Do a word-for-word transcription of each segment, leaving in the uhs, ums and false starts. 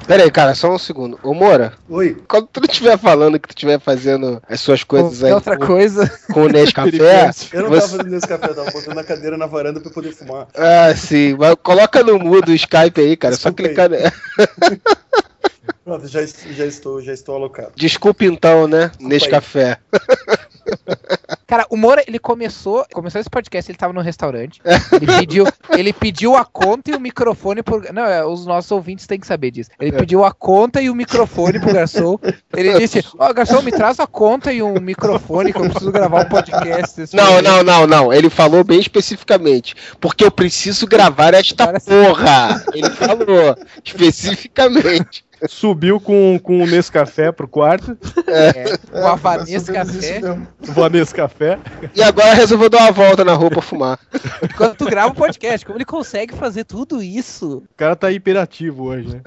Pera aí, cara, só um segundo. Ô, Moura. Oi. Quando tu não estiver falando que tu estiver fazendo as suas coisas com aí... outra com, coisa. Com o Nescafé... Eu não você... tava fazendo Nescafé, eu tava botando a cadeira na varanda pra poder fumar. Ah, sim. Mas coloca no mudo o Skype aí, cara. Desculpa só clicar... Pronto, já, já, estou, já estou alocado. Desculpa então, né? Nescafé. Cara, o Moura, ele começou, começou esse podcast, ele tava no restaurante, ele pediu, ele pediu a conta e o microfone por... Não, é, os nossos ouvintes têm que saber disso. Ele pediu a conta e o microfone pro garçom. Ele disse, ó, oh, garçom, me traz a conta e um microfone que eu preciso gravar um podcast. Não, não, não, não. Ele falou bem especificamente. Porque eu preciso gravar esta porra. Ele falou especificamente. Subiu com, com o Nescafé pro quarto. É, o Avanês Café. O Vanês Café. E agora resolveu dar uma volta na rua pra fumar. Quando tu grava o podcast, como ele consegue fazer tudo isso? O cara tá hiperativo hoje, né?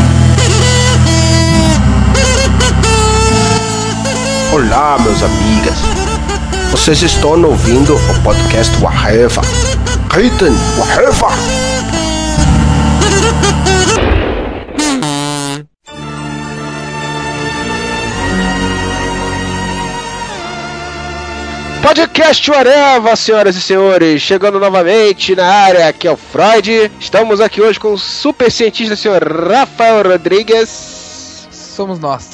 Olá, meus amigas. Vocês estão ouvindo o podcast Whatever. Ritten, Whatever. Podcast Whatever, senhoras e senhores, chegando novamente na área, aqui é o Freud. Estamos aqui hoje com o super cientista, senhor Rafael Rodrigues. Somos nós.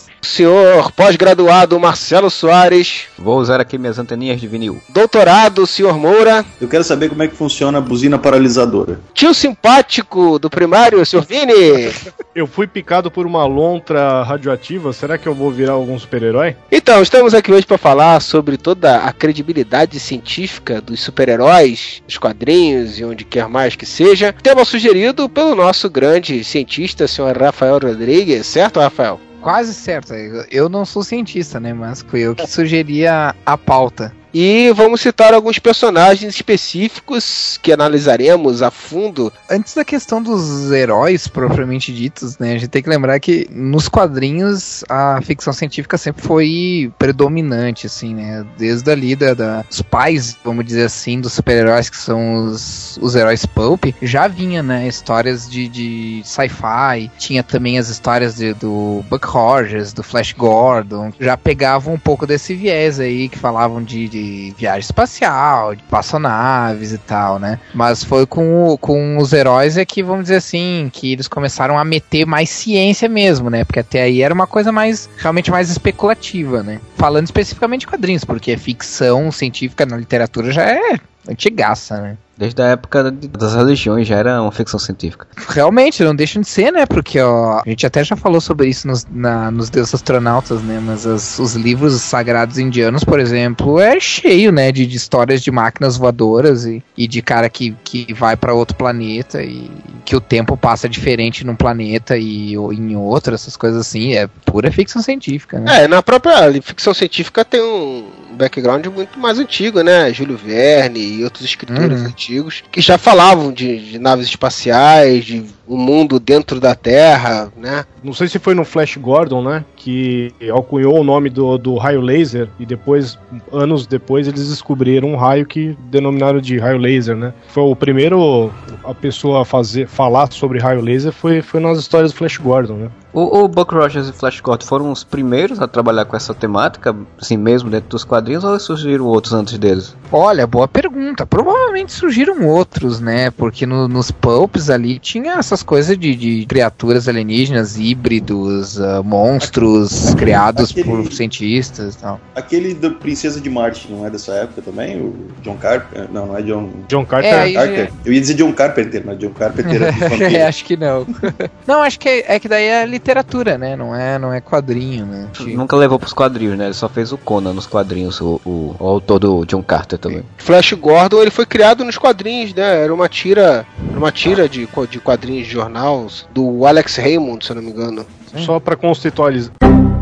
Senhor pós-graduado Marcelo Soares. Vou usar aqui minhas anteninhas de vinil. Doutorado, senhor Moura. Eu quero saber como é que funciona a buzina paralisadora. Tio simpático do primário, senhor Vini. Eu fui picado por uma lontra radioativa, será que eu vou virar algum super-herói? Então, estamos aqui hoje para falar sobre toda a credibilidade científica dos super-heróis, dos quadrinhos e onde quer mais que seja. Tema sugerido pelo nosso grande cientista, senhor Rafael Rodrigues, certo, Rafael? Quase certo. Eu não sou cientista, né? Mas fui eu que sugeri a, a pauta. E vamos citar alguns personagens específicos que analisaremos a fundo. Antes da questão dos heróis propriamente ditos, né, a gente tem que lembrar que nos quadrinhos a ficção científica sempre foi predominante, assim, né, desde ali da, da, os pais, vamos dizer assim, dos super-heróis que são os, os heróis pulp, já vinha, né, histórias de, de sci-fi, tinha também as histórias de, do Buck Rogers, do Flash Gordon, já pegavam um pouco desse viés aí, que falavam de, de de viagem espacial, de espaçonaves e tal, né? Mas foi com, o, com os heróis é que, vamos dizer assim, que eles começaram a meter mais ciência mesmo, né? Porque até aí era uma coisa mais, realmente mais especulativa, né? Falando especificamente de quadrinhos, porque ficção científica na literatura já é antigaça, né? Desde a época das religiões já era uma ficção científica. Realmente, não deixam de ser, né? Porque, ó, a gente até já falou sobre isso nos, na, nos Deuses Astronautas, né? Mas as, os livros sagrados indianos, por exemplo, é cheio, né? De, de histórias de máquinas voadoras e, e de cara que, que vai para outro planeta e que o tempo passa diferente num planeta e ou em outro, essas coisas assim. É pura ficção científica, né? É, na própria ficção científica tem um background muito mais antigo, né? Júlio Verne e outros escritores uhum. antigos que já falavam de, de naves espaciais, de um mundo dentro da Terra, né? Não sei se foi no Flash Gordon, né? Que alcunhou o nome do, do raio laser e depois, anos depois, eles descobriram um raio que denominaram de raio laser, né? Foi o primeiro a pessoa a fazer, falar sobre raio laser foi, foi nas histórias do Flash Gordon, né? O, o Buck Rogers e Flash Gordon foram os primeiros a trabalhar com essa temática, assim mesmo dentro dos quadrinhos, ou surgiram outros antes deles? Olha, boa pergunta. Provavelmente surgiram outros, né? Porque no, nos pulps ali tinha essas coisas de, de criaturas alienígenas, híbridos, uh, monstros criados aquele, por cientistas e tal. Aquele da Princesa de Marte não é dessa época também? O John Carpenter? Não, não é John... John Carter. É, Carter. Já... Eu ia dizer John Carpenter, mas John Carpenter é é, acho que não. Não, acho que é, é que daí é literatura, né? Não é, não é quadrinho, né? Nunca levou pros quadrinhos, né? Ele só fez o Conan nos quadrinhos, o, o, o autor do John Carter também. Flash Gordon, ele foi criado nos quadrinhhos, né? Era uma tira, uma tira de, de quadrinhos de jornais do Alex Raymond, se eu não me engano. Só pra conceitualizar.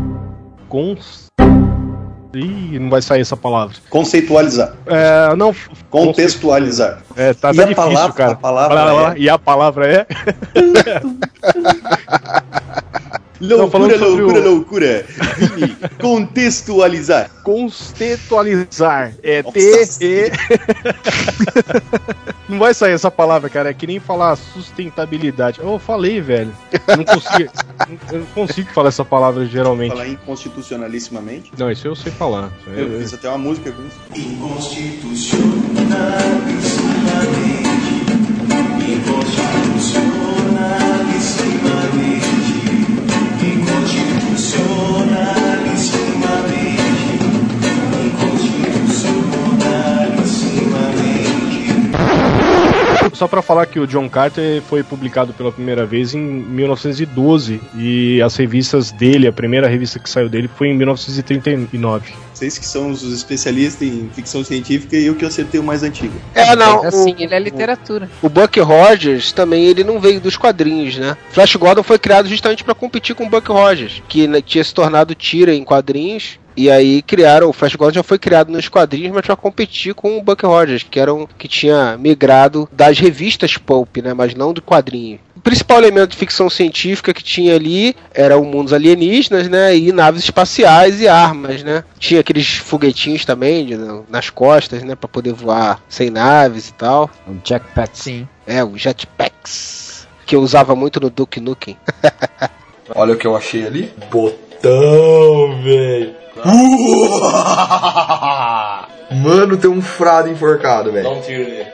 Cons... Ih, não vai sair essa palavra. Conceitualizar. É, não. Contextualizar. É, tá, e tá a difícil, palavra, cara. A palavra é... E a palavra é... Loucura, loucura, o... loucura. Vini, contextualizar. Contextualizar. É T E Não vai sair essa palavra, cara. É que nem falar sustentabilidade. Eu falei, velho. Eu não consigo, eu não consigo falar essa palavra geralmente. Falar inconstitucionalissimamente? Não, isso eu sei falar. Eu fiz até uma música com isso. Inconstitucionalissimamente. Inconstitucionalissimamente. Inconstitucionalissimamente. Só pra falar que o John Carter foi publicado pela primeira vez em mil novecentos e doze e as revistas dele, a primeira revista que saiu dele foi em mil novecentos e trinta e nove. Vocês que são os especialistas em ficção científica e eu que acertei o mais antigo. É, não. Assim, o, ele é literatura. O Buck Rogers também, ele não veio dos quadrinhos, né? Flash Gordon foi criado justamente pra competir com o Buck Rogers, que né, tinha se tornado tira em quadrinhos. E aí criaram, o Flash Gordon já foi criado nos quadrinhos, mas para competir com o Buck Rogers, que era um que tinha migrado das revistas pulp, né, mas não do quadrinho. O principal elemento de ficção científica que tinha ali era o mundo alienígenas, né, e naves espaciais e armas, né. Tinha aqueles foguetinhos também de, nas costas, né, para poder voar sem naves e tal. Um jetpack. Sim. É, o jetpacks, que eu usava muito no Duke Nukem. Olha o que eu achei ali. Botão, velho. Mano, tem um frade enforcado, velho. Dá um tiro nele.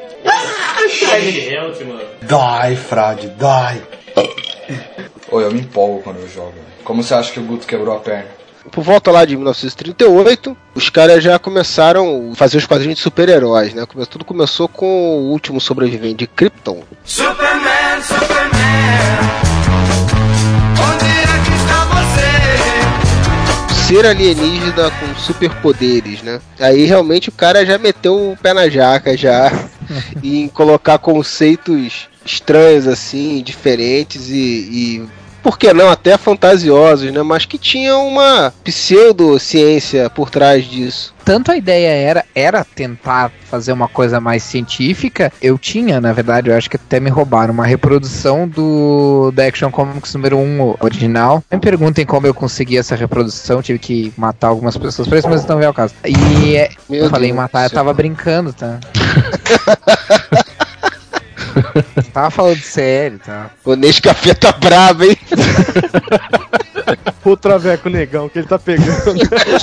Dai, frade, dai. Ô, eu me empolgo quando eu jogo, véio. Como você acha que o Guto quebrou a perna? Por volta lá de mil novecentos e trinta e oito, os caras já começaram a fazer os quadrinhos de super-heróis, né? Tudo começou com o último sobrevivente de Krypton. Superman, Superman, onde é que está você? Ser alienígena com superpoderes, né? Aí realmente o cara já meteu o pé na jaca já em colocar conceitos estranhos assim, diferentes e, e por que não até fantasiosos, né? Mas que tinham uma pseudociência por trás disso. Tanto a ideia era, era tentar fazer uma coisa mais científica, eu tinha, na verdade, eu acho que até me roubaram, uma reprodução do da Action Comics número um original. Me perguntem como eu consegui essa reprodução, tive que matar algumas pessoas pra isso, mas não veio ao caso. E é, eu falei em matar, eu tava brincando, tá? Tava falando sério, tá? O Nescafé tá brabo, hein? O Traveco Negão que ele tá pegando.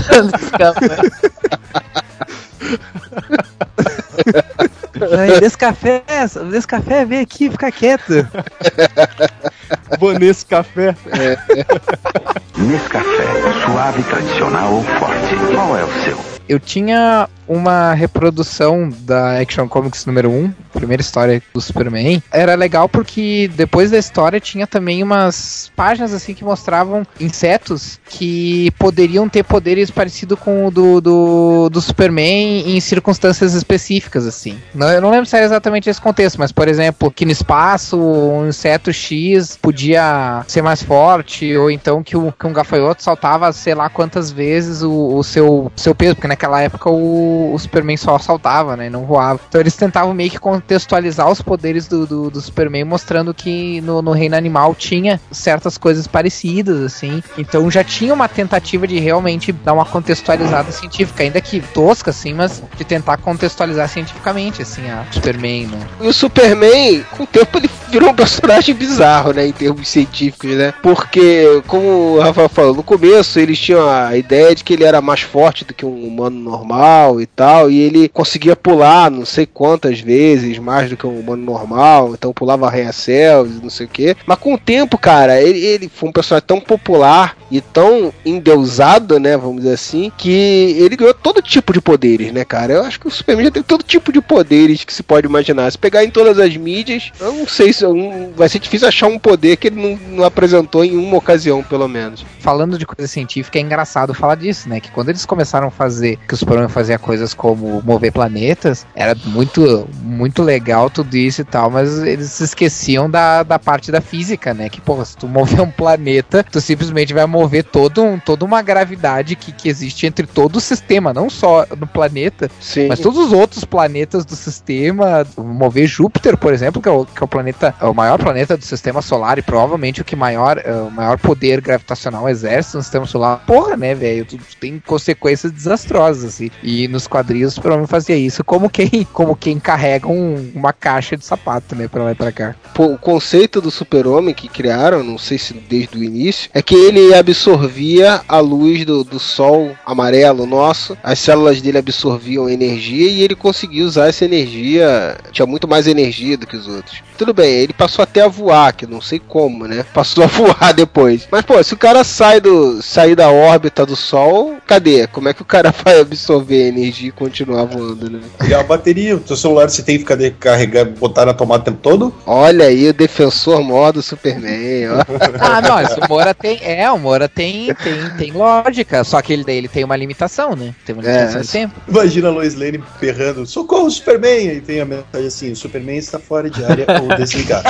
Descafé, Descafé, vem aqui, fica quieto. Vanessa Café. É. Nescafé, suave, tradicional ou forte? Qual é o seu? Eu tinha uma reprodução da Action Comics número um, primeira história do Superman. Era legal porque depois da história tinha também umas páginas assim que mostravam insetos que poderiam ter poderes parecidos com o do, do, do Superman em circunstâncias específicas, assim. Não, eu não lembro se era exatamente esse contexto, mas por exemplo, que no espaço um inseto X podia ser mais forte, ou então que, o, que um gafanhoto saltava sei lá quantas vezes o, o seu, seu peso, porque naquela época o o Superman só saltava, né, não voava. Então eles tentavam meio que contextualizar os poderes do, do, do Superman, mostrando que no, no reino animal tinha certas coisas parecidas, assim. Então já tinha uma tentativa de realmente dar uma contextualizada científica, ainda que tosca, assim, mas de tentar contextualizar cientificamente, assim, a Superman, né. E o Superman, com o tempo, ele virou um personagem bizarro, né, em termos científicos, né, porque, como o Rafael falou, no começo eles tinham a ideia de que ele era mais forte do que um humano normal e tal, e ele conseguia pular não sei quantas vezes mais do que um humano normal, então pulava arranha-céus e não sei o que, mas com o tempo, cara, ele, ele foi um personagem tão popular e tão endeusado, né, vamos dizer assim, que ele ganhou todo tipo de poderes, né, cara. Eu acho que o Superman já tem todo tipo de poderes que se pode imaginar. Se pegar em todas as mídias, eu não sei se um, vai ser difícil achar um poder que ele não, não apresentou em uma ocasião, pelo menos. Falando de coisa científica, é engraçado falar disso, né, que quando eles começaram a fazer, que o Superman fazia coisas como mover planetas, era muito, muito legal tudo isso e tal, mas eles se esqueciam da, da parte da física, né, que, pô, se tu mover um planeta, tu simplesmente vai mover todo um, toda uma gravidade que, que existe entre todo o sistema, não só no planeta, sim, mas todos os outros planetas do sistema. Mover Júpiter, por exemplo, que é o, que é o planeta, é o maior planeta do sistema solar e provavelmente o que maior, é, o maior poder gravitacional exerce no sistema solar. Porra, né, velho, tu, tu tem consequências desastrosas, assim, e nos quadrinhos o Superman fazia isso como quem, como quem carrega um, um, uma caixa de sapato, né, pra lá e pra cá. Pô, o conceito do super-homem que criaram, não sei se desde o início, é que ele absorvia a luz do, do sol amarelo nosso, as células dele absorviam energia e ele conseguia usar essa energia, tinha muito mais energia do que os outros. Tudo bem, ele passou até a voar, que não sei como, né? Passou a voar depois. Mas, pô, se o cara sai, do, sair da órbita do sol, cadê? Como é que o cara vai absorver a energia e continuar voando, né? E a bateria, o teu celular você tem que ficar de carregar, botar na tomada o tempo todo? Olha aí o defensor mó do Superman, ó. Ah, não, esse o Moura tem. É, o Moura tem, tem, tem lógica. Só que ele daí ele tem uma limitação, né? Tem uma limitação É. de tempo. Imagina a Lois Lane berrando, socorro, Superman! E tem a mensagem assim, o Superman está fora de área ou desligado.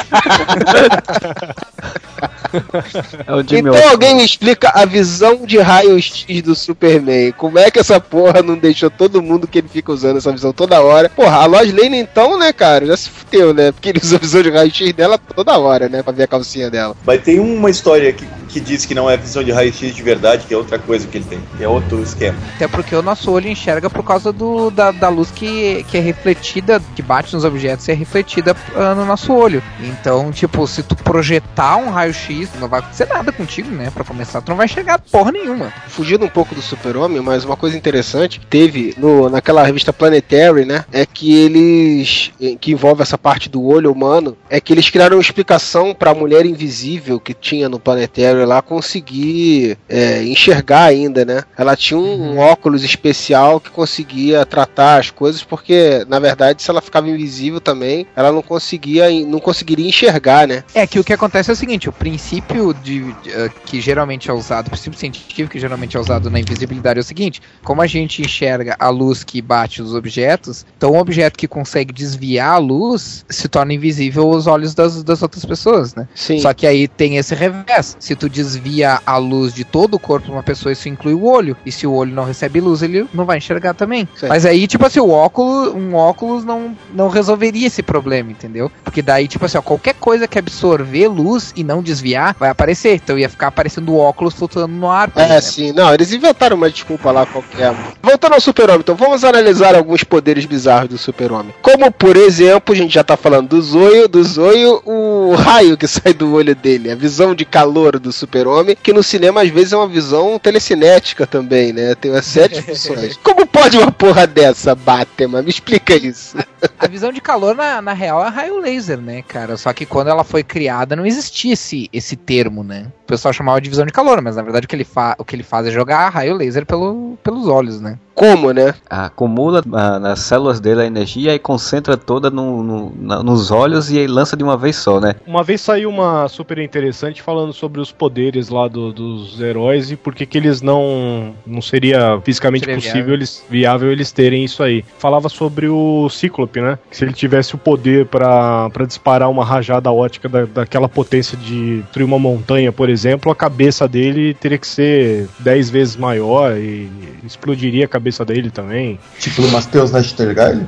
É o Jimmy Então Olsen. alguém me explica a visão de raio-x do Superman. Como é que essa porra não deixou todo mundo que ele fica usando essa visão toda hora? Porra, a Lois Lane então, né, cara, já se fudeu, né? Porque ele usa a visão de raio-x dela toda hora, né? Pra ver a calcinha dela. Mas tem uma história que, que diz que não é visão de raio-x de verdade, que é outra coisa que ele tem. Que é outro esquema. Até porque o nosso olho enxerga por causa do, da, da luz que, que é refletida, que bate nos objetos e é refletida uh, no nosso olho. Então, tipo, se tu projetar um raio-x, não vai acontecer nada contigo, né? Pra começar, tu não vai enxergar porra nenhuma. Fugindo um pouco do Super-Homem, mas uma coisa interessante que teve no, naquela revista Planetary, né? É que eles, que envolve essa parte do olho humano, é que eles criaram uma explicação pra mulher invisível que tinha no Planetary lá conseguir é, enxergar ainda, né? Ela tinha um, um óculos especial que conseguia tratar as coisas, porque, na verdade, se ela ficava invisível também, ela não conseguia, não conseguiria enxergar, né? É que o que acontece é o seguinte, o princípio de, de, uh, que geralmente é usado, o princípio científico que geralmente é usado na invisibilidade é o seguinte, como a gente enxerga a luz que bate nos objetos, então um objeto que consegue desviar a luz se torna invisível aos olhos das, das outras pessoas, né? Sim. Só que aí tem esse revés, se tu desvia a luz de todo o corpo de uma pessoa, isso inclui o olho, e se o olho não recebe luz, ele não vai enxergar também. Sim. Mas aí, tipo assim, o óculos, um óculos não, não resolveria esse problema, entendeu? Porque daí, tipo assim, ó, qualquer coisa que absorver luz e não desviar, vai aparecer. Então ia ficar aparecendo o óculos flutuando no ar, por É, exemplo. sim. Não, eles inventaram uma desculpa lá qualquer. Voltando ao Super-Homem, então vamos analisar alguns poderes bizarros do Super-Homem. Como, por exemplo, a gente já tá falando do Zóio, do Zóio, o raio que sai do olho dele, a visão de calor do Super-Homem, que no cinema às vezes é uma visão telecinética também, né? Tem uma série de funções. Como pode uma porra dessa, Batman? Me explica isso. A visão de calor, na, na real, é raio laser, né, cara? Só que quando ela foi criada, não existia esse, esse termo, né? O pessoal chamava de visão de calor, mas na verdade o que ele, fa- o que ele faz é jogar raio laser pelo, pelos olhos, né? Como, né? Acumula ah, nas células dele a energia e concentra toda no, no- na- nos olhos e aí lança de uma vez só, né? Uma vez saiu uma super interessante falando sobre os poderes lá do- dos heróis e por que que eles não não seria fisicamente Seria possível viável. eles viável eles terem isso aí. Falava sobre o Cíclope, né? Que se ele tivesse o poder pra pra disparar uma rajada ótica da, daquela potência de destruir uma montanha, por exemplo, a cabeça dele teria que ser dez vezes maior e explodiria a cabeça dele também. Tipo do Matheus Nastergalli?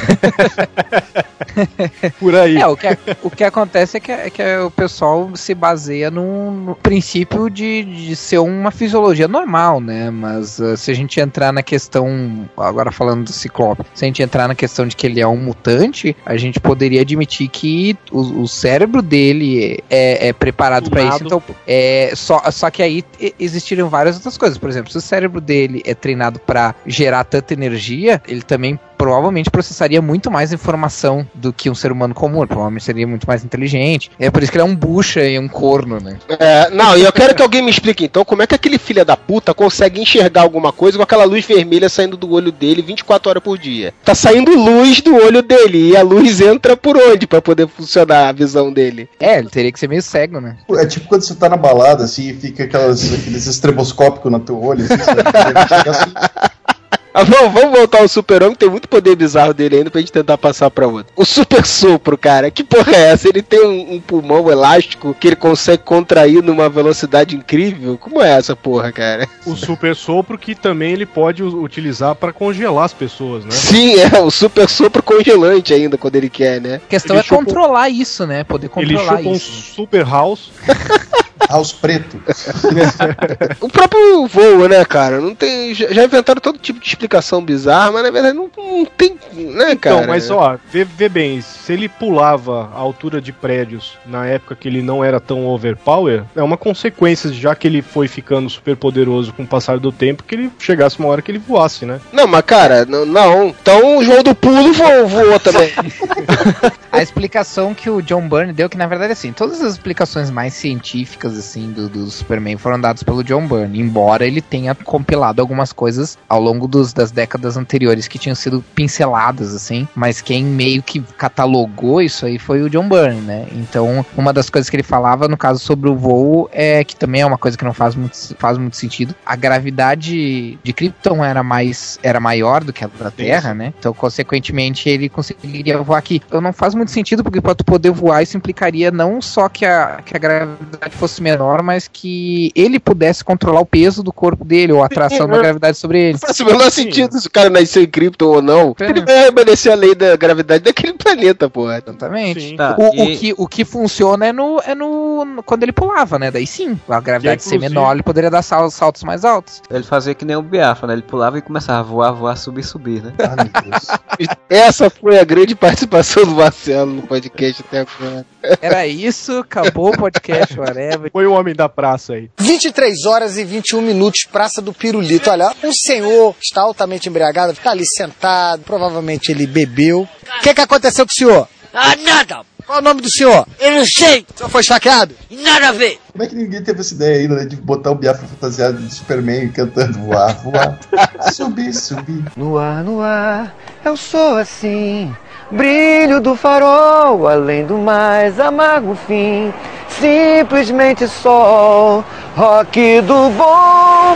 Por aí. É, o que, o que acontece é que, é que o pessoal se baseia no, no princípio de, de ser uma fisiologia normal, né? Mas uh, se a gente entrar na questão, agora falando do Ciclope, se a gente entrar na questão de que ele é um mutante, a gente poderia admitir que o, o cérebro dele é, é preparado para isso. Então, é, só, só que aí e- existiriam várias outras coisas. Por exemplo, se o cérebro dele é treinado para gerar tanta energia, ele também provavelmente processaria muito mais informação do que um ser humano comum, provavelmente seria muito mais inteligente. É por isso que ele é um bucha e um corno, né? É, não, e eu quero que alguém me explique então como é que aquele filho da puta consegue enxergar alguma coisa com aquela luz vermelha saindo do olho dele vinte e quatro horas por dia. Tá saindo luz do olho dele e a luz entra por onde pra poder funcionar a visão dele? É, ele teria que ser meio cego, né? É tipo quando você tá na balada, assim, e fica aquelas, aqueles estroboscópicos no teu olho, assim, você vai chegar assim. Ah, vamos, vamos voltar ao Super-Homem, tem muito poder bizarro dele ainda pra gente tentar passar pra outro. O Super Sopro, cara, que porra é essa? Ele tem um, um pulmão elástico que ele consegue contrair numa velocidade incrível? Como é essa porra, cara? O super sopro que também ele pode u- utilizar pra congelar as pessoas, né? Sim, é, o Super Sopro congelante ainda, quando ele quer, né? A questão Ele é chupa- controlar isso, né? Poder Ele controlar chupa um isso. super house Ah, os pretos. O próprio voo, né, cara? Não tem, já já inventaram todo tipo de explicação bizarra, mas na verdade não, não tem, né, cara? Então, mas ó, vê, vê bem, se ele pulava a altura de prédios na época que ele não era tão overpower, é uma consequência, já que ele foi ficando super poderoso com o passar do tempo, que ele chegasse uma hora que ele voasse, né? Não, mas cara, não. não. Então o João do Pulo voou, voou também. A explicação que o John Byrne deu, que na verdade, assim, todas as explicações mais científicas, assim, do, do Superman foram dadas pelo John Byrne, embora ele tenha compilado algumas coisas ao longo dos, das décadas anteriores que tinham sido pinceladas, assim, mas quem meio que catalogou isso aí foi o John Byrne, né? Então, uma das coisas que ele falava, no caso, sobre o voo, é que também é uma coisa que não faz muito, faz muito sentido. A gravidade de Krypton era, mais, era maior do que a da Terra, né? Então, consequentemente, ele conseguiria voar aqui. Então, não faz muito sentido, porque para tu poder voar, isso implicaria não só que a, que a gravidade fosse menor, mas que ele pudesse controlar o peso do corpo dele, ou a atração da gravidade sobre ele. Não faz o menor sentido se o cara nasceu em Krypton ou não. Ele vai obedecer a lei da gravidade daquele planeta, porra. Exatamente. Tá, o, e- o, que, o que funciona é no, é no, no- quando ele pulava, né? Daí sim, a gravidade ser inclusive- menor, ele poderia dar sal- saltos mais altos. Ele fazia que nem o Biafra, né? Ele pulava e começava a voar, voar, subir, subir, né? Ah, meu Deus. Essa foi a grande participação do Marcelo no podcast até agora. Era isso, acabou o podcast, whatever. Foi o homem da praça aí. vinte e três horas e vinte e um minutos, Praça do Pirulito. Olha, um senhor está altamente embriagado, está ali sentado, provavelmente ele bebeu. O que que aconteceu com o senhor? Ah, nada! Qual é o nome do senhor? Eu não sei! O senhor foi esfaqueado? Nada a ver! Como é que ninguém teve essa ideia ainda, né, de botar o Biafra fantasiado de Superman cantando voar, voar, subir, subir. No ar, no ar, eu sou assim. Brilho do farol, além do mais amargo fim. Simplesmente sol, rock do bom.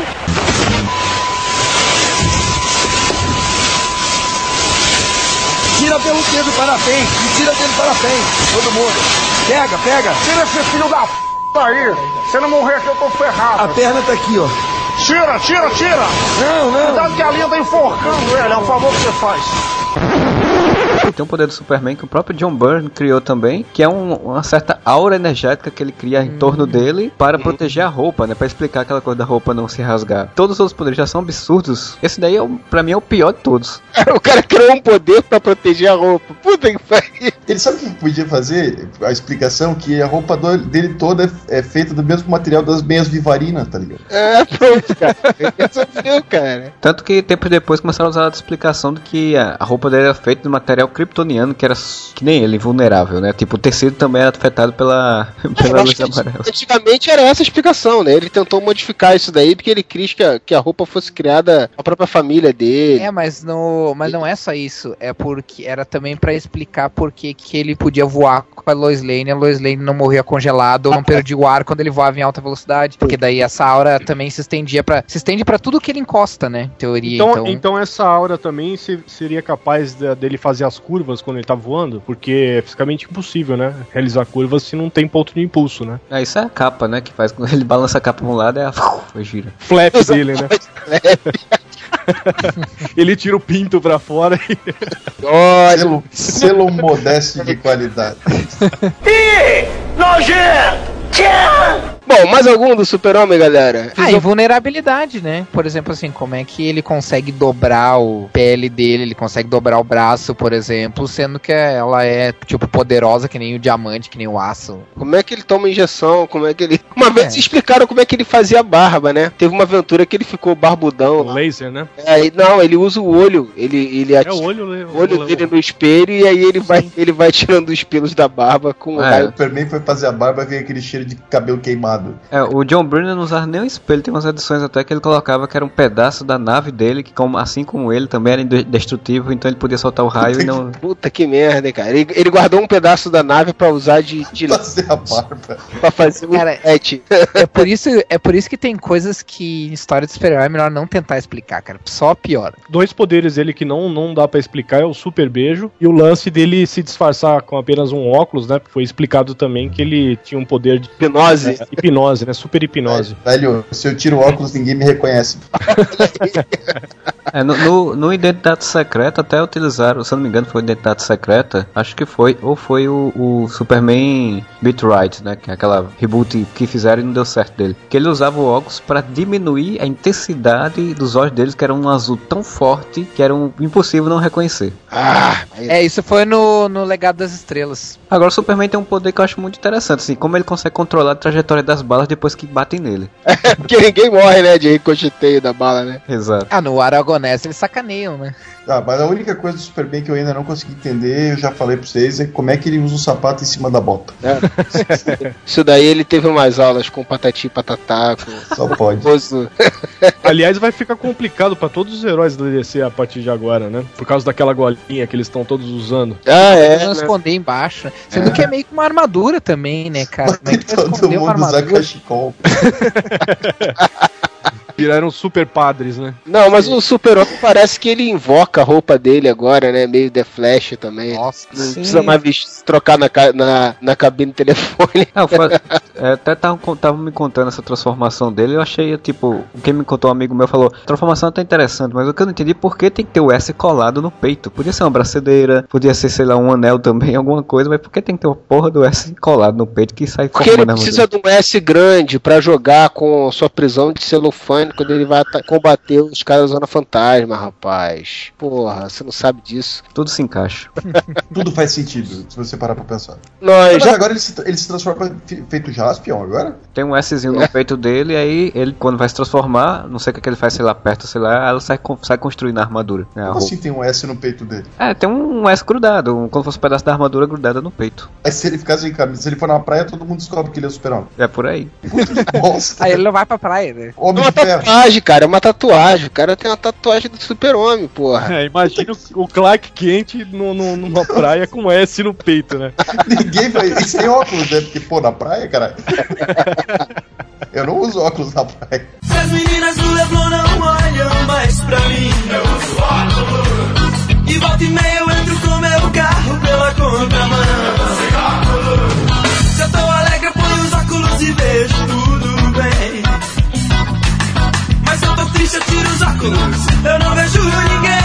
Tira pelo dedo, parabéns. Me tira dele, parabéns. Todo mundo. Pega, pega. Tira esse filho da p aí. Se não morrer aqui eu tô ferrado. A perna tá aqui, ó. Tira, tira, tira. Não, não. Cuidado que a linha tá enforcando ele. É um favor que você faz. Tem um poder do Superman que o próprio John Byrne criou também, que é um- uma certa aura energética que ele cria em torno dele para proteger a roupa, né? Pra explicar aquela coisa da roupa não se rasgar. Todos os outros poderes já são absurdos. Esse daí, é o, pra mim, é o pior de todos. O cara criou um poder pra proteger a roupa. Puta que pariu. Ele sabe o que podia fazer? A explicação que a roupa do- dele toda é, é feita do mesmo material das meias Vivarina, tá ligado? É, pronto, cara. Resolveu, cara. Tanto que tempos depois começaram a usar a explicação de que a, a roupa dele era feita de material kryptoniano, que era s- que nem ele, invulnerável, né? Tipo, o tecido também era afetado pela, pela Eu luz acho que amarela. antigamente era essa a explicação, né? Ele tentou modificar isso daí porque ele quis que a, que a roupa fosse criada a própria família dele. É, mas, no, mas não é só isso. É porque era também pra explicar por que que ele podia voar com a Lois Lane. A Lois Lane não morria congelada ou não perdia o ar quando ele voava em alta velocidade. Porque daí essa aura também se estendia para se estende pra tudo que ele encosta, né? Em teoria. Então, Então, então essa aura também se- seria capaz de- dele fazer as curvas quando ele tá voando, porque é fisicamente impossível, né? Realizar curvas se não tem ponto de impulso, né? É, isso é a capa, né? Que faz quando ele balança a capa pra um lado, é a gira. Flap dele, né? Ele tira o pinto pra fora e... Olha, Selo, selo modesto de qualidade. Ih! Nojento! Tchau! bom, mais algum do Super-Homem, galera? Ah, invulnerabilidade, né? Por exemplo, assim, como é que ele consegue dobrar o pele dele, ele consegue dobrar o braço, por exemplo, sendo que ela é, tipo, poderosa que nem o diamante, que nem o aço. Como é que ele toma injeção? Como é que ele... Uma vez É. explicaram como é que ele fazia a barba, né? Teve uma aventura que ele ficou barbudão. O laser, né? É, e- não, ele usa o olho. Ele, ele É ati- o olho, né? o olho dele no espelho e aí ele vai, ele vai tirando os pelos da barba com o É. raio. O Superman foi fazer a barba e veio aquele cheiro de cabelo queimado. É, o John Byrne não usava nem o espelho, tem umas edições até que ele colocava que era um pedaço da nave dele, que como, assim como ele também era indestrutível, então ele podia soltar o raio e não... Puta que merda, hein, cara. Ele, ele guardou um pedaço da nave pra usar de, de Fazer a barba. pra fazer o Cara, set. É por isso, é por isso que tem coisas que em história de super-herói é melhor não tentar explicar, cara. Só piora. Dois poderes dele que não, não dá pra explicar é o super beijo e o lance dele se disfarçar com apenas um óculos, né? Foi explicado também que ele tinha um poder de Hipnose. é, hipnose, né? Super hipnose. Velho, se eu tiro o óculos, ninguém me reconhece. É, no, no, no Identidade Secreta até utilizaram, se eu não me engano foi Identidade Secreta, acho que foi, ou foi o, o Superman Beat Right, né, que é aquela reboot que fizeram e não deu certo dele, que ele usava o óculos para diminuir a intensidade dos olhos deles, que era um azul tão forte que era um, impossível não reconhecer. Ah, é, isso foi no, no Legado das Estrelas. Agora o Superman tem um poder que eu acho muito interessante, assim, como ele consegue controlar a trajetória das balas depois que batem nele. Porque ninguém morre, né, de ricocheteio da bala, né? Exato. Ah, no Aragonés eles sacaneiam, né? Ah, mas a única coisa do Superman que eu ainda não consegui entender, eu já falei pra vocês, é como é que ele usa o sapato em cima da bota. É. Isso daí ele teve umas aulas com patati e patatá. Com... Só pode. Aliás, vai ficar complicado pra todos os heróis da D C a partir de agora, né? Por causa daquela golinha que eles estão todos usando. Ah, é. Vão esconder né? embaixo. Sendo é. que é meio que uma armadura também, né, cara? Como é que todo mundo usa cachecol. Viraram super padres, né? Não, mas o Super-Homem parece que ele invoca a roupa dele agora, né? Meio The Flash também. Nossa, não sim. precisa mais trocar na, na, na cabine telefone. Não, foi, é, até tava, tava me contando essa transformação dele, eu achei, tipo, quem me contou um amigo meu falou, a transformação tá interessante, mas o que eu não entendi, por que tem que ter o S colado no peito? Podia ser uma bracedeira, podia ser, sei lá, um anel também, alguma coisa, mas por que tem que ter uma porra do S colado no peito que sai Porque ele precisa de um S grande pra jogar com sua prisão de celofane quando ele vai combater os caras da Zona Fantasma, rapaz. Porra, você não sabe disso. Tudo se encaixa. Tudo faz sentido, se você parar pra pensar. Nós Mas já... agora ele se, ele se transforma feito Jaspion agora? Tem um Szinho no peito dele, aí ele quando vai se transformar, não sei o que, que ele faz, sei lá, aperta, sei lá, ela sai, sai construindo a armadura. Né, a Como assim tem um S no peito dele? É, tem um S grudado, um, como fosse um pedaço da armadura grudada no peito. Aí se ele ficar sem camisa, se ele for na praia, todo mundo descobre que ele é o Super-Homem. É por aí. Nossa. Aí ele não vai pra praia, né? É uma tatuagem, cara, é uma tatuagem. O cara tem uma tatuagem do Super-Homem, porra. É, imagina o, o Clark Kent no, no, numa praia com S no peito, né? Ninguém vai... E sem óculos, né? Porque, pô, na praia, cara... Eu não uso óculos na praia. Se as meninas do Leblon não olham mais pra mim, eu uso óculos. E volta e meia eu entro com meu carro pela contramão. Se eu tô alegre eu ponho os óculos e vejo tudo bem. Mas se eu tô triste eu tiro os óculos, eu não vejo ninguém.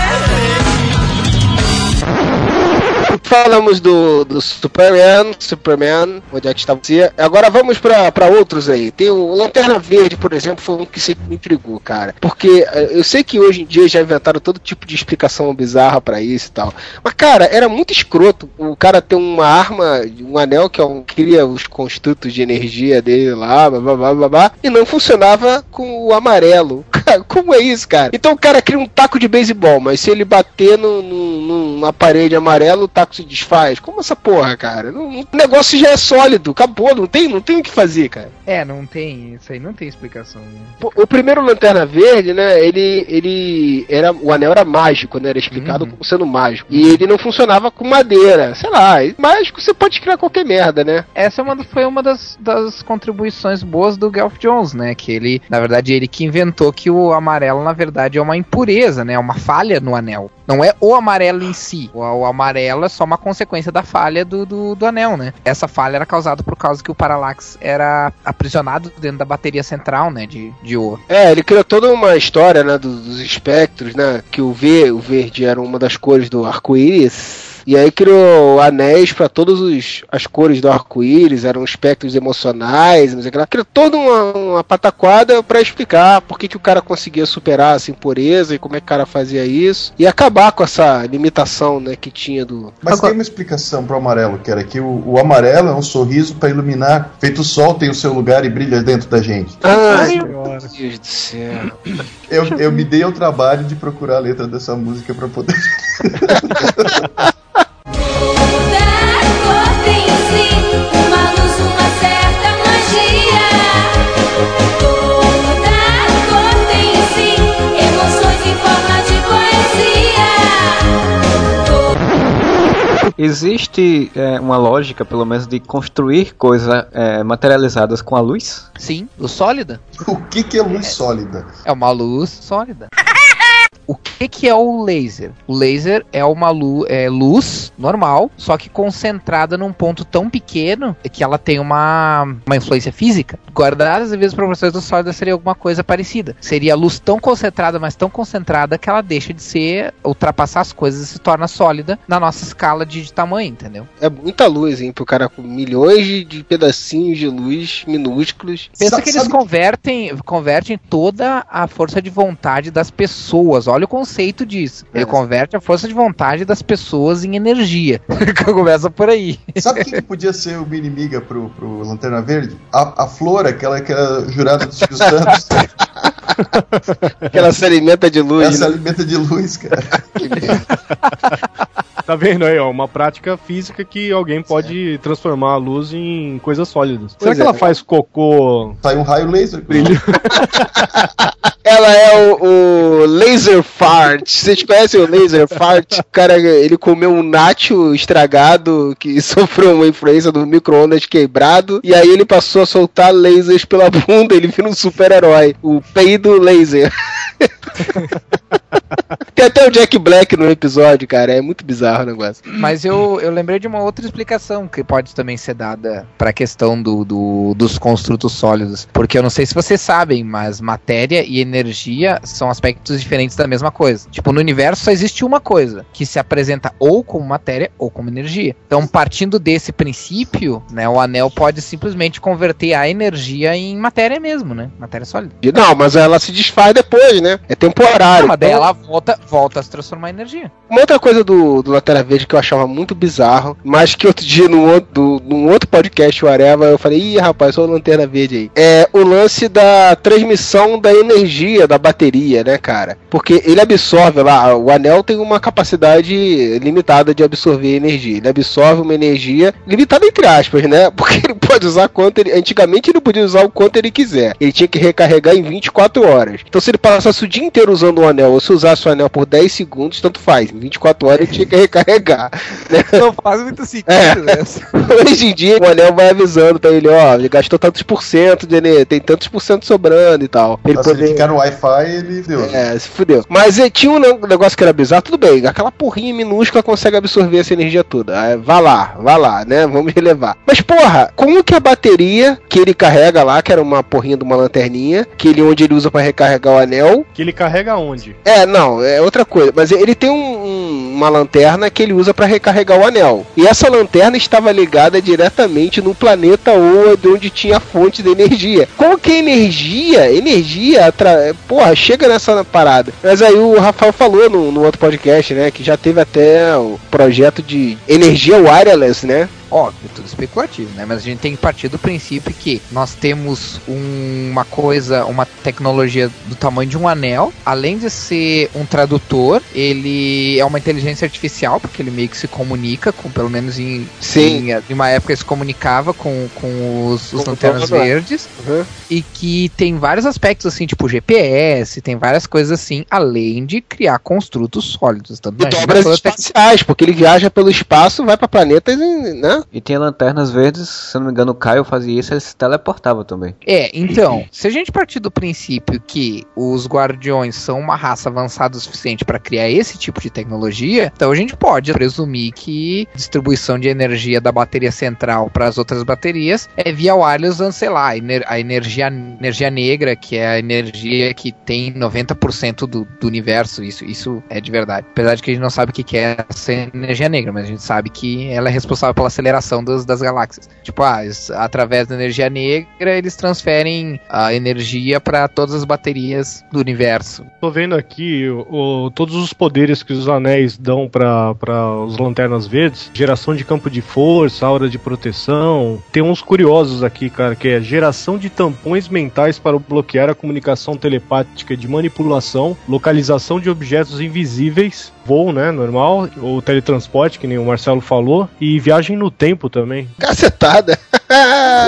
Falamos do, do Superman, Superman, onde é que estava você. Agora vamos pra, pra outros aí. Tem o Lanterna Verde, por exemplo, foi um que sempre me intrigou, cara. Porque eu sei que hoje em dia já inventaram todo tipo de explicação bizarra pra isso e tal. Mas, cara, era muito escroto o cara ter uma arma, um anel que é um, cria os construtos de energia dele lá, blá, blá, blá, blá, blá, e não funcionava com o amarelo. Cara, como é isso, cara? Então o cara cria um taco de beisebol, mas se ele bater no, no, numa parede amarela, o taco se desfaz. Como essa porra, cara? Não, o negócio já é sólido, acabou, não tem, não tem o que fazer, cara. É, não tem, isso aí não tem explicação. Né? O primeiro Lanterna Verde, né, ele, ele era, o anel era mágico, né, era explicado uhum. como sendo mágico. E ele não funcionava com madeira, sei lá, mágico você pode criar qualquer merda, né? Essa é uma, foi uma das, das contribuições boas do Geoff Jones, né, que ele, na verdade, ele que inventou que o amarelo, na verdade, é uma impureza, né, é uma falha no anel. Não é o amarelo em si, o, o amarelo é só uma consequência da falha do, do, do anel, né? Essa falha era causada por causa que o Parallax era aprisionado dentro da bateria central, né, de, de ouro. É, ele criou toda uma história, né, dos, dos espectros, né, que o V, o verde era uma das cores do arco-íris. E aí criou anéis para todas as cores do arco-íris, eram espectros emocionais, não sei o que lá. Criou toda uma, uma pataquada para explicar por que, que o cara conseguia superar essa impureza e como é que o cara fazia isso. E acabar com essa limitação, né, que tinha do... Mas Agora... tem uma explicação pro amarelo, que era que o, o amarelo é um sorriso para iluminar. Feito o sol tem o seu lugar e brilha dentro da gente. Ai, meu Deus do céu. Eu, eu me dei ao trabalho de procurar a letra dessa música para poder... Existe é, uma lógica, pelo menos, de construir coisas é, materializadas com a luz? Sim, luz sólida. O que, que é luz é, sólida? É uma luz sólida. O que que é o laser? O laser é uma lu- é luz normal, só que concentrada num ponto tão pequeno que ela tem uma, uma influência física. Guardadas as devidas proporções do sólido seria alguma coisa parecida. Seria a luz tão concentrada, mas tão concentrada que ela deixa de ser, ultrapassar as coisas e se torna sólida na nossa escala de, de tamanho, entendeu? É muita luz, hein, pro cara com milhões de, de pedacinhos de luz minúsculos. Pensa Sabe- que eles sabe- convertem, convertem toda a força de vontade das pessoas. Olha o conceito disso. Ele É. converte a força de vontade das pessoas em energia. Começa por aí. Sabe quem que podia ser o mini-miga pro, pro Lanterna Verde? A, a Flor, aquela que era jurada dos Silvio Santos. Que ela se alimenta de luz. Ela se né? alimenta de luz, cara. Tá vendo aí, ó? Uma prática física que alguém pode transformar a luz em coisas sólidas. Será Pois que é. ela faz cocô? Sai um raio laser. Brilho. Ela é o, o Laser Fart. Vocês conhecem o Laser Fart? O cara, ele comeu um nacho estragado que sofreu uma influência do micro-ondas quebrado. E aí ele passou a soltar lasers pela bunda. Ele vira um super-herói. O peido laser. Tem até o Jack Black no episódio, cara. É muito bizarro o negócio. Mas eu, eu lembrei de uma outra explicação que pode também ser dada para a questão do, do- dos construtos sólidos. Porque eu não sei se vocês sabem, mas matéria e energia são aspectos diferentes da mesma coisa. Tipo, no universo só existe uma coisa, que se apresenta ou como matéria ou como energia. Então, partindo desse princípio, né, o anel pode simplesmente converter a energia em matéria mesmo, né? Matéria sólida. Não, mas ela se desfaz depois, né? É temporário. Não, mas daí Então, ela volta, volta a se transformar em energia. Uma outra coisa do, do Lanterna Verde que eu achava muito bizarro, mas que outro dia num outro, num outro podcast, o Areva, eu falei, ih, rapaz, sou o Lanterna Verde aí. É o lance da transmissão da energia da bateria, né, cara? Porque ele absorve lá, o anel tem uma capacidade limitada de absorver energia. Ele absorve uma energia limitada entre aspas, né? Porque ele pode usar quanto ele... Antigamente ele podia usar o quanto ele quiser. Ele tinha que recarregar em vinte e quatro horas. Então se ele passasse o dia inteiro usando o anel, ou se usasse o anel por dez segundos, tanto faz. Em vinte e quatro horas ele tinha que recarregar. Né? Não faz muito sentido, É. né? Hoje em dia o anel vai avisando pra ele, ó, ele gastou tantos por cento de energia, tem tantos por cento sobrando e tal. Ele Se poder... ele ficar no Wi-Fi, ele deu. É, se fudeu. Mas eh, tinha um ne- negócio que era bizarro, tudo bem, aquela porrinha minúscula consegue absorver essa energia toda. Aí, vá lá, vá lá, né? Vamos relevar. Mas, porra, como que a bateria que ele carrega lá, que era uma porrinha de uma lanterninha, que ele onde ele usa pra recarregar o anel. Que ele carrega onde? É, não, é outra coisa. Mas ele tem um- um- uma lanterna que ele usa pra recarregar o anel. E essa lanterna estava ligada diretamente no planeta Oa, de onde tinha a fonte de energia. Como que a energia, energia, atra... porra, chega nessa parada. Mas aí o Rafael falou no, no outro podcast, né, que já teve até o projeto de energia wireless, né? Óbvio, tudo especulativo, né? Mas a gente tem que partir do princípio que nós temos um- uma coisa, uma tecnologia do tamanho de um anel. Além de ser um tradutor, ele é uma inteligência artificial, porque ele meio que se comunica, com, pelo menos em, Sim. em, em uma época ele se comunicava com, com os, os Com o lanternas computador. verdes. Uhum. E que tem vários aspectos, assim, tipo G P S, tem várias coisas assim, além de criar construtos sólidos. Tanto E imagina dobras toda a tec- espaciais, porque ele viaja pelo espaço, vai pra planetas, né? E tem lanternas verdes, se eu não me engano, o Caio fazia isso, ele se teleportava também. É, então, se a gente partir do princípio que os guardiões são uma raça avançada o suficiente para criar esse tipo de tecnologia, então a gente pode presumir que a distribuição de energia da bateria central para as outras baterias é via wireless, usando, sei lá, a ener- a energia, energia negra, que é a energia que tem noventa por cento do, do universo, isso, isso é de verdade. Apesar de que a gente não sabe o que que é essa energia negra, mas a gente sabe que ela é responsável pela aceleração das, das galáxias. Tipo, ah, es- através da energia negra, eles transferem a energia para todas as baterias do universo. Tô vendo aqui o, o- todos os poderes que os anéis dão para os lanternas verdes. Geração de campo de força, aura de proteção. Tem uns curiosos aqui, cara, que é geração de tampões mentais para bloquear a comunicação telepática de manipulação, localização de objetos invisíveis, voo, né, normal, ou teletransporte, que nem o Marcelo falou, e viagem no tempo também. Cacetada.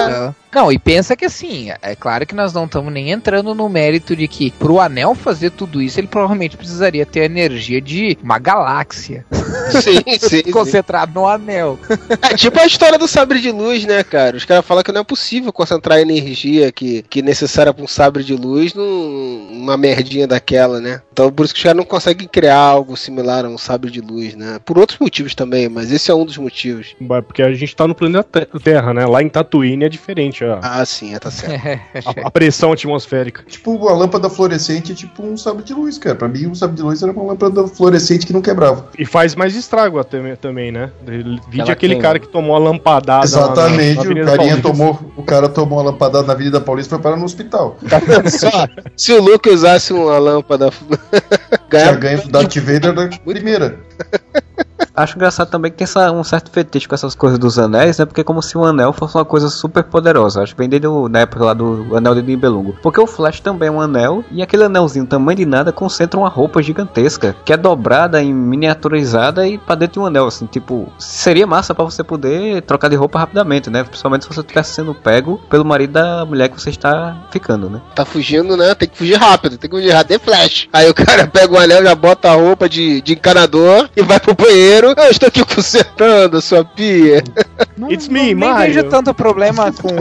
Não, e pensa que assim, é claro que nós não estamos nem entrando no mérito de que pro Anel fazer tudo isso, ele provavelmente precisaria ter a energia de uma galáxia. Sim, sim. Concentrado no Anel. É tipo a história do sabre de luz, né, cara? Os caras falam que não é possível concentrar a energia que, que é necessária pra um sabre de luz num, numa merdinha daquela, né? Então por isso que os caras não conseguem criar algo similar a um sabre de luz, né? Por outros motivos também, mas esse é um dos motivos. Porque a gente tá no planeta Terra, né? Lá em Tatooine é diferente, ó. Ah, sim, é, tá certo. a, a pressão atmosférica. Tipo, a lâmpada fluorescente é tipo um sabre de luz, cara. Pra mim, um sabre de luz era uma lâmpada fluorescente que não quebrava. E faz mais estrago até, também, né? Vide Ela aquele queima. cara que tomou a lampadada. Exatamente, na, na o Avenida carinha Paulista. tomou, o cara tomou a lampadada na Avenida Paulista e foi parar no hospital. Só, se o Luke usasse uma lâmpada Já ganha o Darth Vader da primeira. Acho engraçado também que tem essa, um certo fetiche com essas coisas dos anéis, né? Porque é como se o anel fosse uma coisa super poderosa. Acho que vem desde o, na época lá do anel de Nibelungo. Porque o Flash também é um anel, e aquele anelzinho tamanho de nada concentra uma roupa gigantesca, que é dobrada e miniaturizada e pra dentro de um anel, assim, tipo, seria massa pra você poder trocar de roupa rapidamente, né? Principalmente se você estivesse sendo pego pelo marido da mulher que você está ficando, né? Tá fugindo, né? Tem que fugir rápido, tem que fugir rápido. The Flash. Aí o cara pega o anel, já bota a roupa de, de encanador e vai pro banheiro. Eu estou aqui consertando a sua pia. Não, It's me, não, nem Mario. vejo tanto problema com...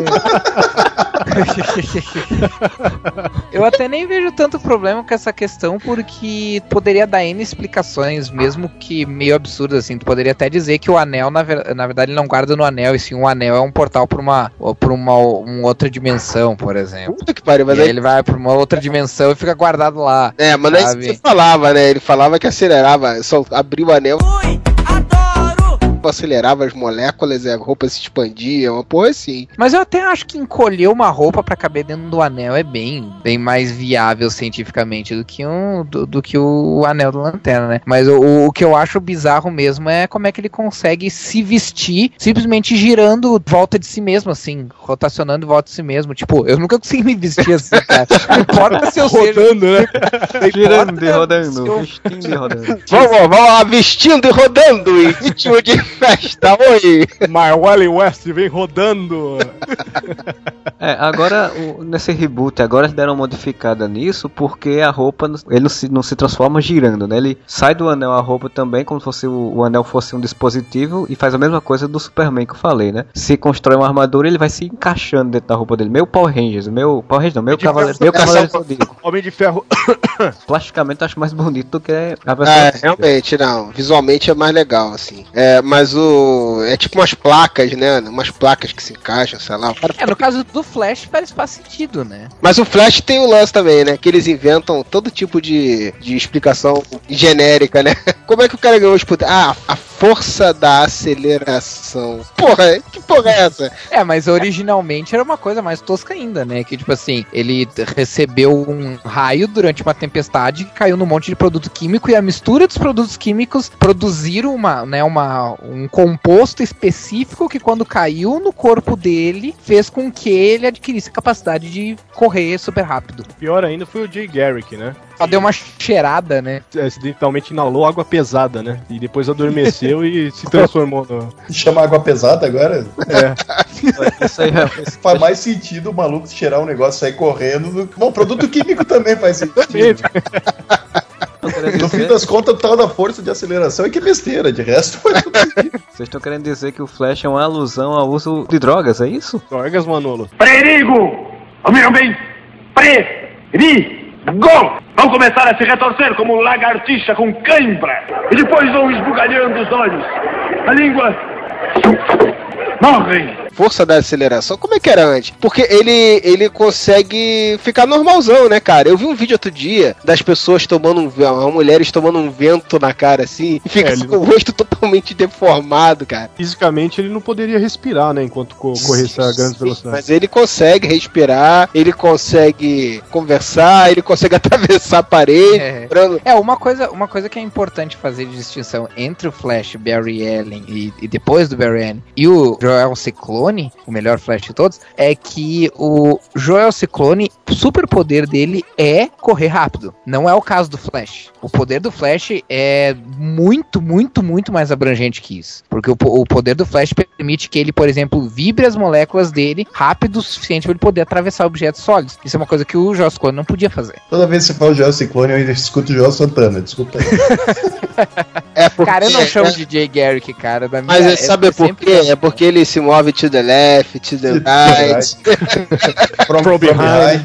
Eu até nem vejo tanto problema com essa questão, porque poderia dar N explicações, mesmo que meio absurdas, assim. Tu poderia até dizer que o anel, na, ver... na verdade, ele não guarda no anel, e sim um anel é um portal pra uma, pra uma, uma outra dimensão, por exemplo. Puta que pariu, mas e aí... aí ele vai pra uma outra dimensão e fica guardado lá. É, mas não é isso que você falava, né? Ele falava que acelerava, só abriu o anel... acelerava as moléculas e a roupa se expandia, uma porra assim. Mas eu até acho que encolher uma roupa pra caber dentro do anel é bem, bem mais viável cientificamente do que, um, do, do que o anel da lanterna, né? Mas o, o que eu acho bizarro mesmo é como é que ele consegue se vestir simplesmente girando em volta de si mesmo, assim, rotacionando em volta de si mesmo. Tipo, eu nunca consegui me vestir assim, cara. Não importa se eu rodando, seja... né? Girando e rodando, eu... vestindo e rodando. Vamos, vamos lá, vestindo e rodando em ritmo de festa, oi! Marwally West vem rodando. É, agora, o, nesse reboot, agora eles deram uma modificada nisso, porque a roupa, ele não se, não se transforma girando, né? Ele sai do anel a roupa também, como se fosse o, o anel fosse um dispositivo, e faz a mesma coisa do Superman que eu falei, né? Se constrói uma armadura, ele vai se encaixando dentro da roupa dele. Meu Power Rangers, meu Power Rangers não, meu Cavaleiro, meu Cavaleiro Zodíaco. Homem de Ferro. Plasticamente eu acho mais bonito do que a versão. É, realmente, não. Visualmente é mais legal, assim. É, mas o... é tipo umas placas, né? Umas placas que se encaixam, sei lá. É, no caso do Flash faz, faz sentido, né? Mas o Flash tem o lance também, né? Que eles inventam todo tipo de, de explicação genérica, né? Como é que o cara ganhou os poderes? Ah, a força da aceleração. Porra, que porra é essa? É, mas originalmente era uma coisa mais tosca ainda, né? Que tipo assim, ele recebeu um raio durante uma tempestade que caiu num monte de produto químico, e a mistura dos produtos químicos produziram uma, né, uma, um composto específico que quando caiu no corpo dele fez com que ele adquirisse a capacidade de correr super rápido. Pior ainda foi o Jay Garrick, né? Só deu uma cheirada, né? Acidentalmente inalou água pesada, né? E depois adormeceu e se transformou no... Chama água pesada agora? É. Isso aí é... Faz mais sentido o maluco cheirar um negócio e sair correndo do que... Bom, produto químico também faz sentido. No fim das contas, o tal da força de aceleração é que é besteira, de resto foi tudo sentido. Vocês estão querendo dizer que o Flash é uma alusão ao uso de drogas, é isso? Drogas, Manolo. Perigo! Ouviram bem? Perigo! Vão começar a se retorcer como lagartixa com cãibra. E depois vão esbugalhando os olhos. A língua... morrem. Força da aceleração, como é que era antes? Porque ele, ele consegue ficar normalzão, né, cara? Eu vi um vídeo outro dia das pessoas tomando um vento, mulheres tomando um vento na cara assim, e fica É, com o rosto totalmente deformado, cara. Fisicamente ele não poderia respirar, né? Enquanto co- corresse a grande velocidade. Mas ele consegue respirar, ele consegue conversar, ele consegue atravessar a parede. É, Pra... é uma, coisa, uma coisa que é importante fazer de distinção entre o Flash, Barry Allen, e, e depois do Barry Allen, e o Joel Ciclone, Ciclone, o melhor Flash de todos, é que o Joel Ciclone, o superpoder dele é correr rápido. Não é o caso do Flash. O poder do Flash é muito, muito, muito mais abrangente que isso. Porque o, o poder do Flash permite que ele, por exemplo, vibre as moléculas dele rápido o suficiente para ele poder atravessar objetos sólidos. Isso é uma coisa que o Joel Ciclone não podia fazer. Toda vez que você fala Joel Ciclone, eu ainda escuto o Joel Santana. Desculpa aí. É porque, cara, eu não chamo é... de Jay Garrick, cara. Da Mas minha, sabe é, por quê? É porque ele se move to the left, to the right. From, from behind.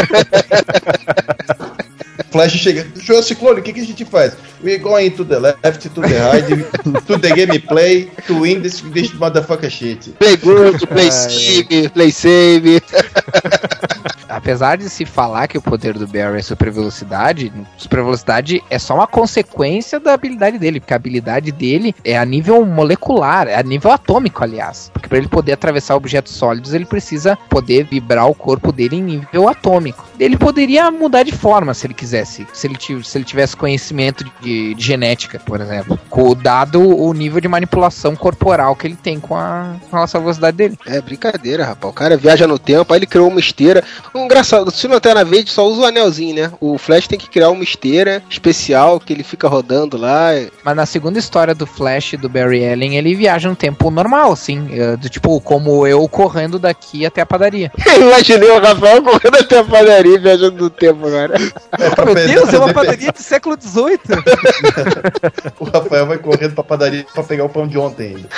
Flash chega, Joel Ciclone, o que, que a gente faz? We going to the left, to the right, to the gameplay, to win this, this motherfucker shit. Play good, play save, play save. Apesar de se falar que o poder do Barry é super velocidade, super velocidade é só uma consequência da habilidade dele, porque a habilidade dele é a nível molecular, é a nível atômico, aliás. Porque para ele poder atravessar objetos sólidos, ele precisa poder vibrar o corpo dele em nível atômico. Ele poderia mudar de forma se ele quisesse, se ele, se ele tivesse conhecimento de, de genética, por exemplo, dado o nível de manipulação corporal que ele tem com a, com a nossa velocidade dele. É brincadeira, rapaz. O cara viaja no tempo, aí ele criou uma esteira. Um engraçado, se não tem na verde, só usa o anelzinho, né? O Flash tem que criar uma esteira especial que ele fica rodando lá. Mas na segunda história do Flash, do Barry Allen, ele viaja no tempo normal, assim. Do tipo, como eu correndo daqui até a padaria. Eu imaginei o Rafael correndo até a padaria, viajando no tempo agora. É, meu Deus, é uma padaria do século dezoito. O Rafael vai correndo pra padaria pra pegar o pão de ontem ainda.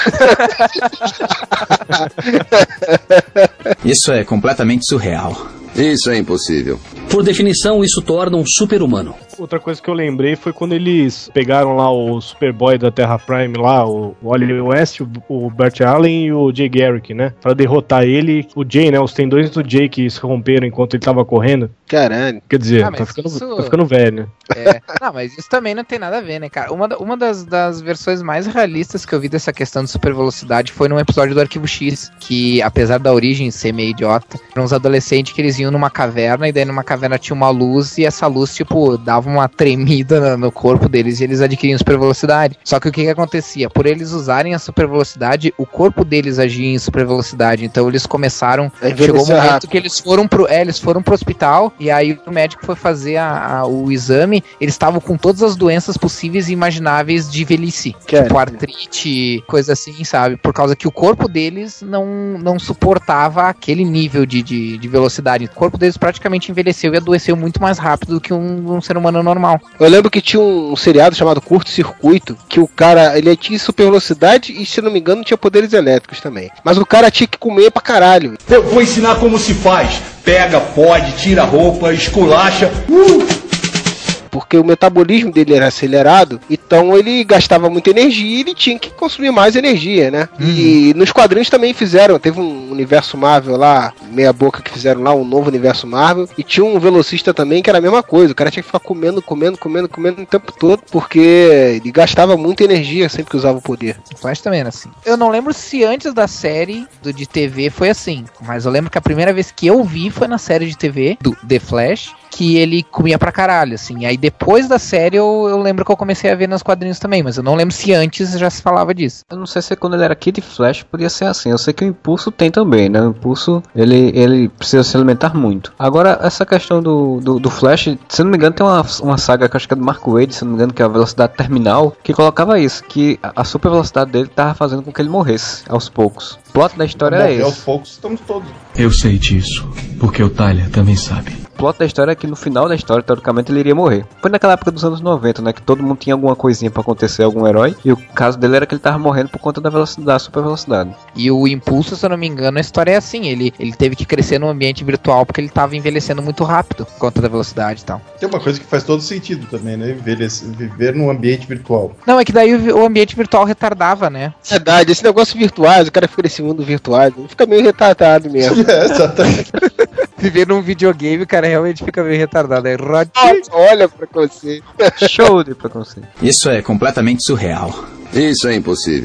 Isso é completamente surreal. Isso é impossível. Por definição, isso torna um super-humano. Outra coisa que eu lembrei foi quando eles pegaram lá o Superboy da Terra Prime lá, o Wally West, o Bert Allen e o Jay Garrick, né? Pra derrotar ele, o Jay, né? Os tendões do Jay que se romperam enquanto ele tava correndo. Caralho. Quer dizer, ah, tá, ficando, isso... tá ficando velho, né? É, não, mas isso também não tem nada a ver, né, cara? Uma, uma das, das versões mais realistas que eu vi dessa questão de super velocidade foi num episódio do Arquivo X, que apesar da origem ser meio idiota, eram uns adolescentes que eles iam numa caverna, e daí numa caverna tinha uma luz, e essa luz, tipo, dava uma tremida no, no corpo deles, e eles adquiriam super velocidade. Só que o que que acontecia? Por eles usarem a super velocidade, o corpo deles agia em super velocidade, então eles começaram, é, chegou um momento rápido. que eles foram pro, é, eles foram pro hospital, e aí o médico foi fazer a, a, o exame, eles estavam com todas as doenças possíveis e imagináveis de velhice, que tipo artrite, coisa assim, sabe? Por causa que o corpo deles não, não suportava aquele nível de, de, de velocidade. O corpo deles praticamente envelheceu e adoeceu muito mais rápido do que um, um ser humano normal. Eu lembro que tinha um, um seriado chamado Curto Circuito, que o cara, ele tinha super velocidade e, se não me engano, tinha poderes elétricos também. Mas o cara tinha que comer pra caralho. Eu vou ensinar como se faz. Pega, pode, tira a roupa, esculacha. Uh! Porque o metabolismo dele era acelerado, então ele gastava muita energia e ele tinha que consumir mais energia, né? Uhum. E nos quadrinhos também fizeram, teve um universo Marvel lá, meia boca que fizeram lá, um novo universo Marvel, e tinha um velocista também que era a mesma coisa, o cara tinha que ficar comendo, comendo, comendo, comendo o tempo todo, porque ele gastava muita energia sempre que usava o poder. O Flash também era assim. Eu não lembro se antes da série do, de T V foi assim, mas eu lembro que a primeira vez que eu vi foi na série de T V do The Flash, que ele comia pra caralho, assim. Aí depois da série eu, eu lembro que eu comecei a ver nos quadrinhos também, mas eu não lembro se antes já se falava disso. Eu não sei se quando ele era Kid Flash podia ser assim. Eu sei que o Impulso tem também, né? O Impulso, ele, ele precisa se alimentar muito. Agora, essa questão do, do, do Flash, se não me engano, tem uma, uma saga que acho que é do Mark Waid, se não me engano, que é a Velocidade Terminal, que colocava isso, que a, a super velocidade dele tava fazendo com que ele morresse aos poucos. O plot da história é esse. Aos poucos estamos todos. Eu sei disso, porque o Tyler também sabe. O plot da história é que no final da história, teoricamente, ele iria morrer. Foi naquela época dos anos noventa, né? Que todo mundo tinha alguma coisinha pra acontecer, algum herói. E o caso dele era que ele tava morrendo por conta da velocidade, da super velocidade. E o Impulso, se eu não me engano, a história é assim. Ele, ele teve que crescer num ambiente virtual porque ele tava envelhecendo muito rápido por conta da velocidade e tal. Tem uma coisa que faz todo sentido também, né? Envelhecer, viver num ambiente virtual. Não, é que daí o, o ambiente virtual retardava, né? Verdade, esse negócio virtuais, o cara fica nesse mundo virtual, fica meio retardado mesmo. É, exatamente. Viver num videogame, o cara realmente fica meio retardado. Aí, Rod... Olha preconceito. Show de preconceito. Isso é completamente surreal. Isso é impossível.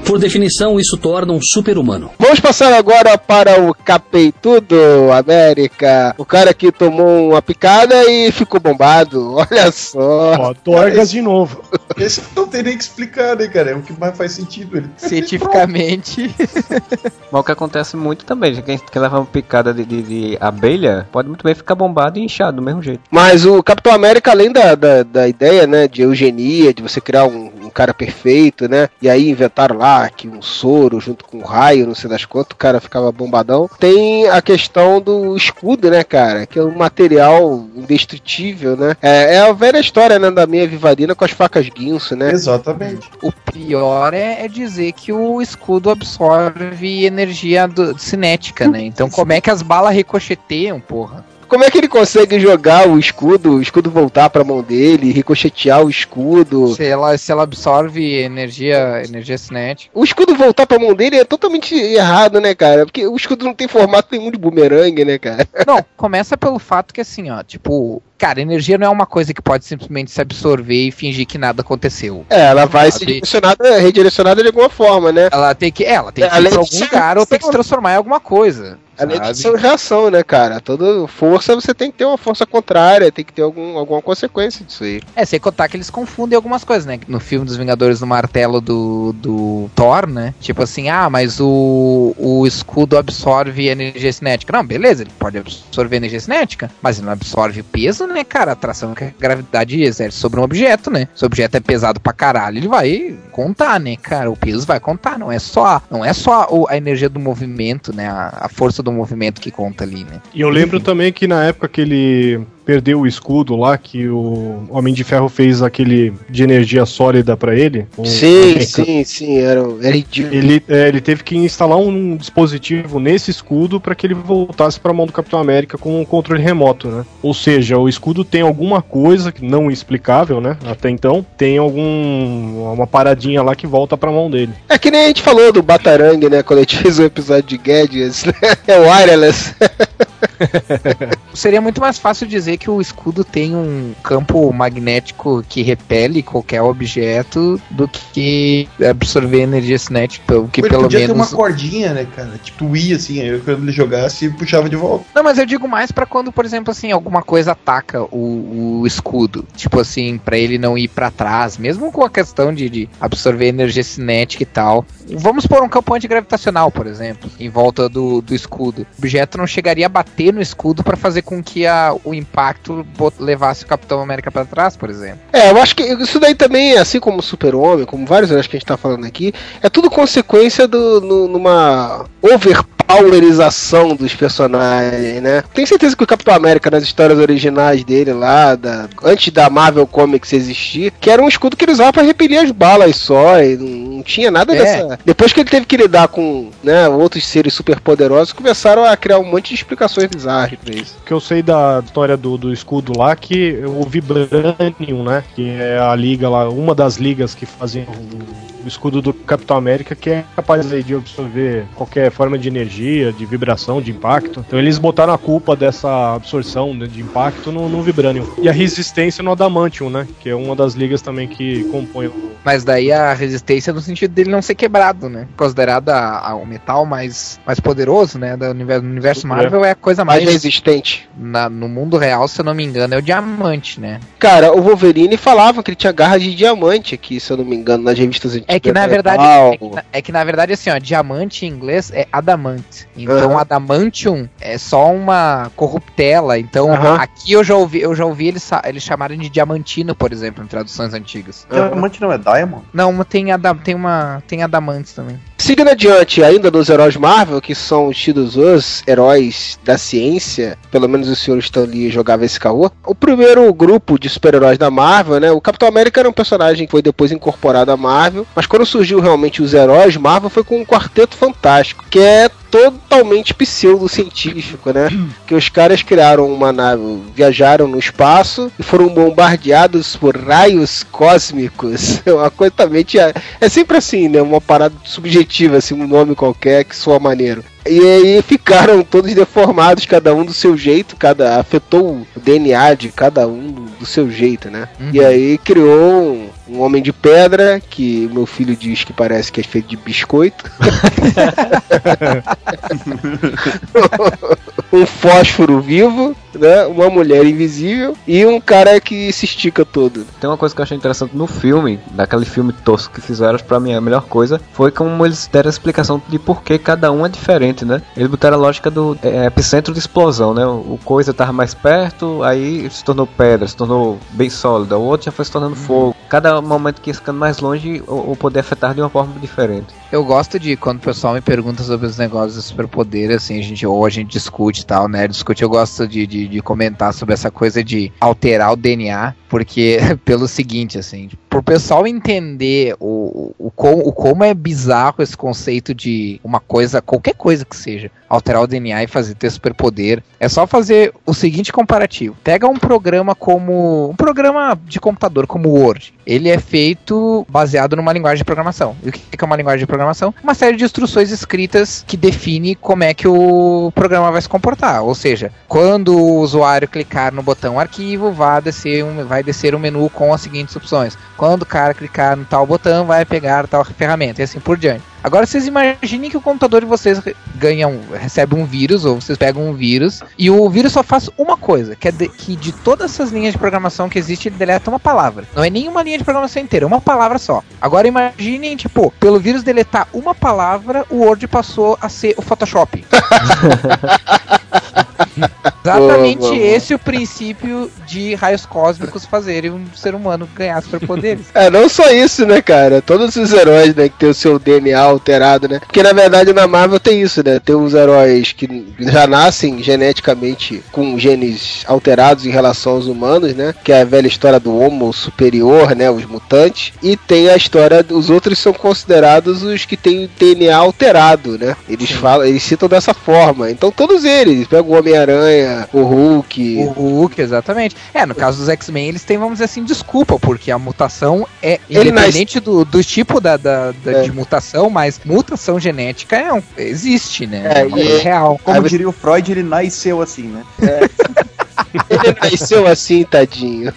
Por definição, isso torna um super-humano. Vamos passar agora para o Capeitudo América. O cara que tomou uma picada e ficou bombado. Olha só. Ó, Dorgas de novo. Esse não tem nem que explicar, né, cara? É o que mais faz sentido. Ele... Cientificamente. Mas o que acontece muito também, quem, quem leva uma picada de, de, de abelha, pode muito bem ficar bombado e inchado do mesmo jeito. Mas o Capitão América, além da, da, da ideia, né, de eugenia, de você criar um, um cara perfeito, né, e aí inventaram lá que um soro junto com um raio, não sei das quantas, o cara ficava bombadão. Tem a questão do escudo, né, cara, que é um material indestrutível, né. É, é a velha história, né, da minha vivarina com as facas guinso, né. Exatamente. O pior é, é dizer que o escudo absorve energia do, cinética, né, então como é que as balas ricocheteiam, porra? Como é que ele consegue jogar o escudo, o escudo voltar pra mão dele, ricochetear o escudo? Se ela, se ela absorve energia, energia cinética. O escudo voltar pra mão dele é totalmente errado, né, cara? Porque o escudo não tem formato nenhum de bumerangue, né, cara? Não, começa pelo fato que assim, ó, tipo... Cara, energia não é uma coisa que pode simplesmente se absorver e fingir que nada aconteceu. É, ela vai ser redirecionada, redirecionada de alguma forma, né? Ela tem que, é, ela tem que ir pra algum lugar ou tem que se transformar em alguma coisa. Além de ser reação, né, cara? Toda força você tem que ter uma força contrária, tem que ter algum, alguma consequência disso aí. É, sem contar que eles confundem algumas coisas, né? No filme dos Vingadores do Martelo do, do Thor, né? Tipo assim, ah, mas o, o escudo absorve energia cinética. Não, beleza, ele pode absorver energia cinética, mas ele não absorve peso, né, cara? A atração que a gravidade exerce sobre um objeto, né? Se o objeto é pesado pra caralho, ele vai contar, né, cara? O peso vai contar, não é só, não é só a energia do movimento, né? A, a força do movimento que conta ali, né? E eu lembro também que na época que ele perdeu o escudo lá, que o Homem de Ferro fez aquele de energia sólida pra ele. Um, sim, um sim, sim, era, era ridículo. Ele, é, ele teve que instalar um dispositivo nesse escudo pra que ele voltasse pra mão do Capitão América com um controle remoto, né? Ou seja, o escudo tem alguma coisa não explicável, né? Até então, tem algum uma paradinha lá que volta pra mão dele. É que nem a gente falou do Batarang, né? Quando a gente fez o episódio de Gadgets, né? É wireless. Seria muito mais fácil dizer que o escudo tem um campo magnético que repele qualquer objeto do que absorver energia cinética, que ele pelo podia menos... ter uma cordinha, né, cara? Tipo, tu ia assim, aí quando ele jogasse, puxava de volta. Não, mas eu digo mais pra quando, por exemplo, assim, alguma coisa ataca o, o escudo. Tipo assim, pra ele não ir pra trás, mesmo com a questão de, de absorver energia cinética e tal. Vamos pôr um campo antigravitacional, por exemplo, em volta do, do escudo. O objeto não chegaria a bater no escudo pra fazer com que a, o impacto levasse o Capitão América pra trás, por exemplo. É, eu acho que isso daí também, assim como o Super-Homem, como vários heróis que a gente tá falando aqui, é tudo consequência do, no, numa overpowerização dos personagens, né? Tenho certeza que o Capitão América, nas histórias originais dele lá, da, antes da Marvel Comics existir, que era um escudo que ele usava pra repelir as balas só, e não, não tinha nada é. dessa... Depois que ele teve que lidar com, né, outros seres super poderosos, começaram a criar um monte de explicações bizarras pra isso. O que eu sei da história do, do escudo lá, que o Vibranium, né, que é a liga lá, uma das ligas que fazem o, o escudo do Capitão América, que é capaz aí de absorver qualquer forma de energia, de vibração, de impacto. Então eles botaram a culpa dessa absorção, né, de impacto no, no Vibranium. E a resistência no Adamantium, né, que é uma das ligas também que compõe o... Mas daí a resistência no sentido dele não ser quebrado, né? Considerada a, a, o metal mais, mais poderoso, né? Do universo, no universo Marvel é a coisa mais... mais resistente. Na, no mundo real, se eu não me engano, é o diamante, né? Cara, o Wolverine falava que ele tinha garras de diamante aqui, se eu não me engano, nas revistas antigas. É que na verdade, é que, é que na verdade, assim, ó, diamante em inglês é adamant. Então, uhum. Adamantium é só uma corruptela. Então, uhum. aqui eu já ouvi, eu já ouvi eles, eles chamarem de diamantino, por exemplo, em traduções antigas. Diamante não é Diamond? Não, tem, adam, tem uma tem adamantes também. Seguindo adiante, ainda dos heróis Marvel, que são tidos os heróis da ciência, pelo menos o senhor Stan Lee jogava esse caô. O primeiro grupo de super-heróis da Marvel, né? O Capitão América era um personagem que foi depois incorporado à Marvel, mas quando surgiu realmente os heróis Marvel foi com um Quarteto Fantástico, que é totalmente pseudocientífico, né? Que os caras criaram uma nave, viajaram no espaço e foram bombardeados por raios cósmicos. Uma coisa totalmente... É, é sempre assim, né? Uma parada subjetiva, assim, um nome qualquer que soa maneiro. E aí ficaram todos deformados, cada um do seu jeito, cada afetou o D N A de cada um do, do seu jeito, né? Uhum. E aí criou um, um homem de pedra, que meu filho diz que parece que é feito de biscoito. Um fósforo vivo, né? Uma mulher invisível e um cara que se estica todo. Tem uma coisa que eu achei interessante no filme, daquele filme tosco que fizeram, pra mim a melhor coisa foi como eles deram a explicação de por que cada um é diferente, né? Eles botaram a lógica do é, epicentro de explosão, né? O, o coisa tava mais perto, aí se tornou pedra, se tornou bem sólida, o outro já foi se tornando hum. fogo. Cada momento que ia ficando mais longe, o, o poder afetar de uma forma diferente. Eu gosto de quando o pessoal me pergunta sobre os negócios de superpoder, assim, a gente, ou a gente discute e tal, né? Discute, eu gosto de, de, de comentar sobre essa coisa de alterar o D N A, porque, pelo seguinte, assim, pro pessoal entender o, o, o, como, o como é bizarro esse conceito de uma coisa, qualquer coisa que seja, alterar o D N A e fazer ter superpoder, é só fazer o seguinte comparativo. Pega um programa como, um programa de computador como o Word. Ele é feito baseado numa linguagem de programação. E o que é uma linguagem de programação? Uma série de instruções escritas que define como é que o programa vai se comportar. Ou seja, quando o usuário clicar no botão arquivo, vai descer um, vai descer um menu com as seguintes opções. Quando o cara clicar no tal botão, vai pegar tal ferramenta e assim por diante. Agora vocês imaginem que o computador de vocês ganha um, recebe um vírus, ou vocês pegam um vírus, e o vírus só faz uma coisa, que é de, que de todas essas linhas de programação que existe, ele deleta uma palavra. Não é nenhuma linha de programação inteira, é uma palavra só. Agora imaginem, tipo, pelo vírus deletar uma palavra, o Word passou a ser o Photoshop. Exatamente boa, boa, esse boa. O princípio de raios cósmicos fazerem um ser humano ganhar superpoderes. É, não só isso, né, cara? Todos os heróis, né, que tem o seu D N A alterado, né? Porque, na verdade, na Marvel tem isso, né? Tem os heróis que já nascem geneticamente com genes alterados em relação aos humanos, né? Que é a velha história do Homo superior, né? Os mutantes. E tem a história, os outros são considerados os que têm o D N A alterado, né? Eles falam, eles citam dessa forma. Então, todos eles, pegam o Homem-Aranha, o Hulk. O Hulk, exatamente. É, no caso dos X-Men, eles têm, vamos dizer assim, desculpa, porque a mutação é Ele independente nasce... do, do tipo da, da, da é. de mutação, mas mutação genética é um, existe, né? É, é, é real. Como Aí, diria o Freud, ele nasceu assim, né? É. Ele nasceu assim, tadinho.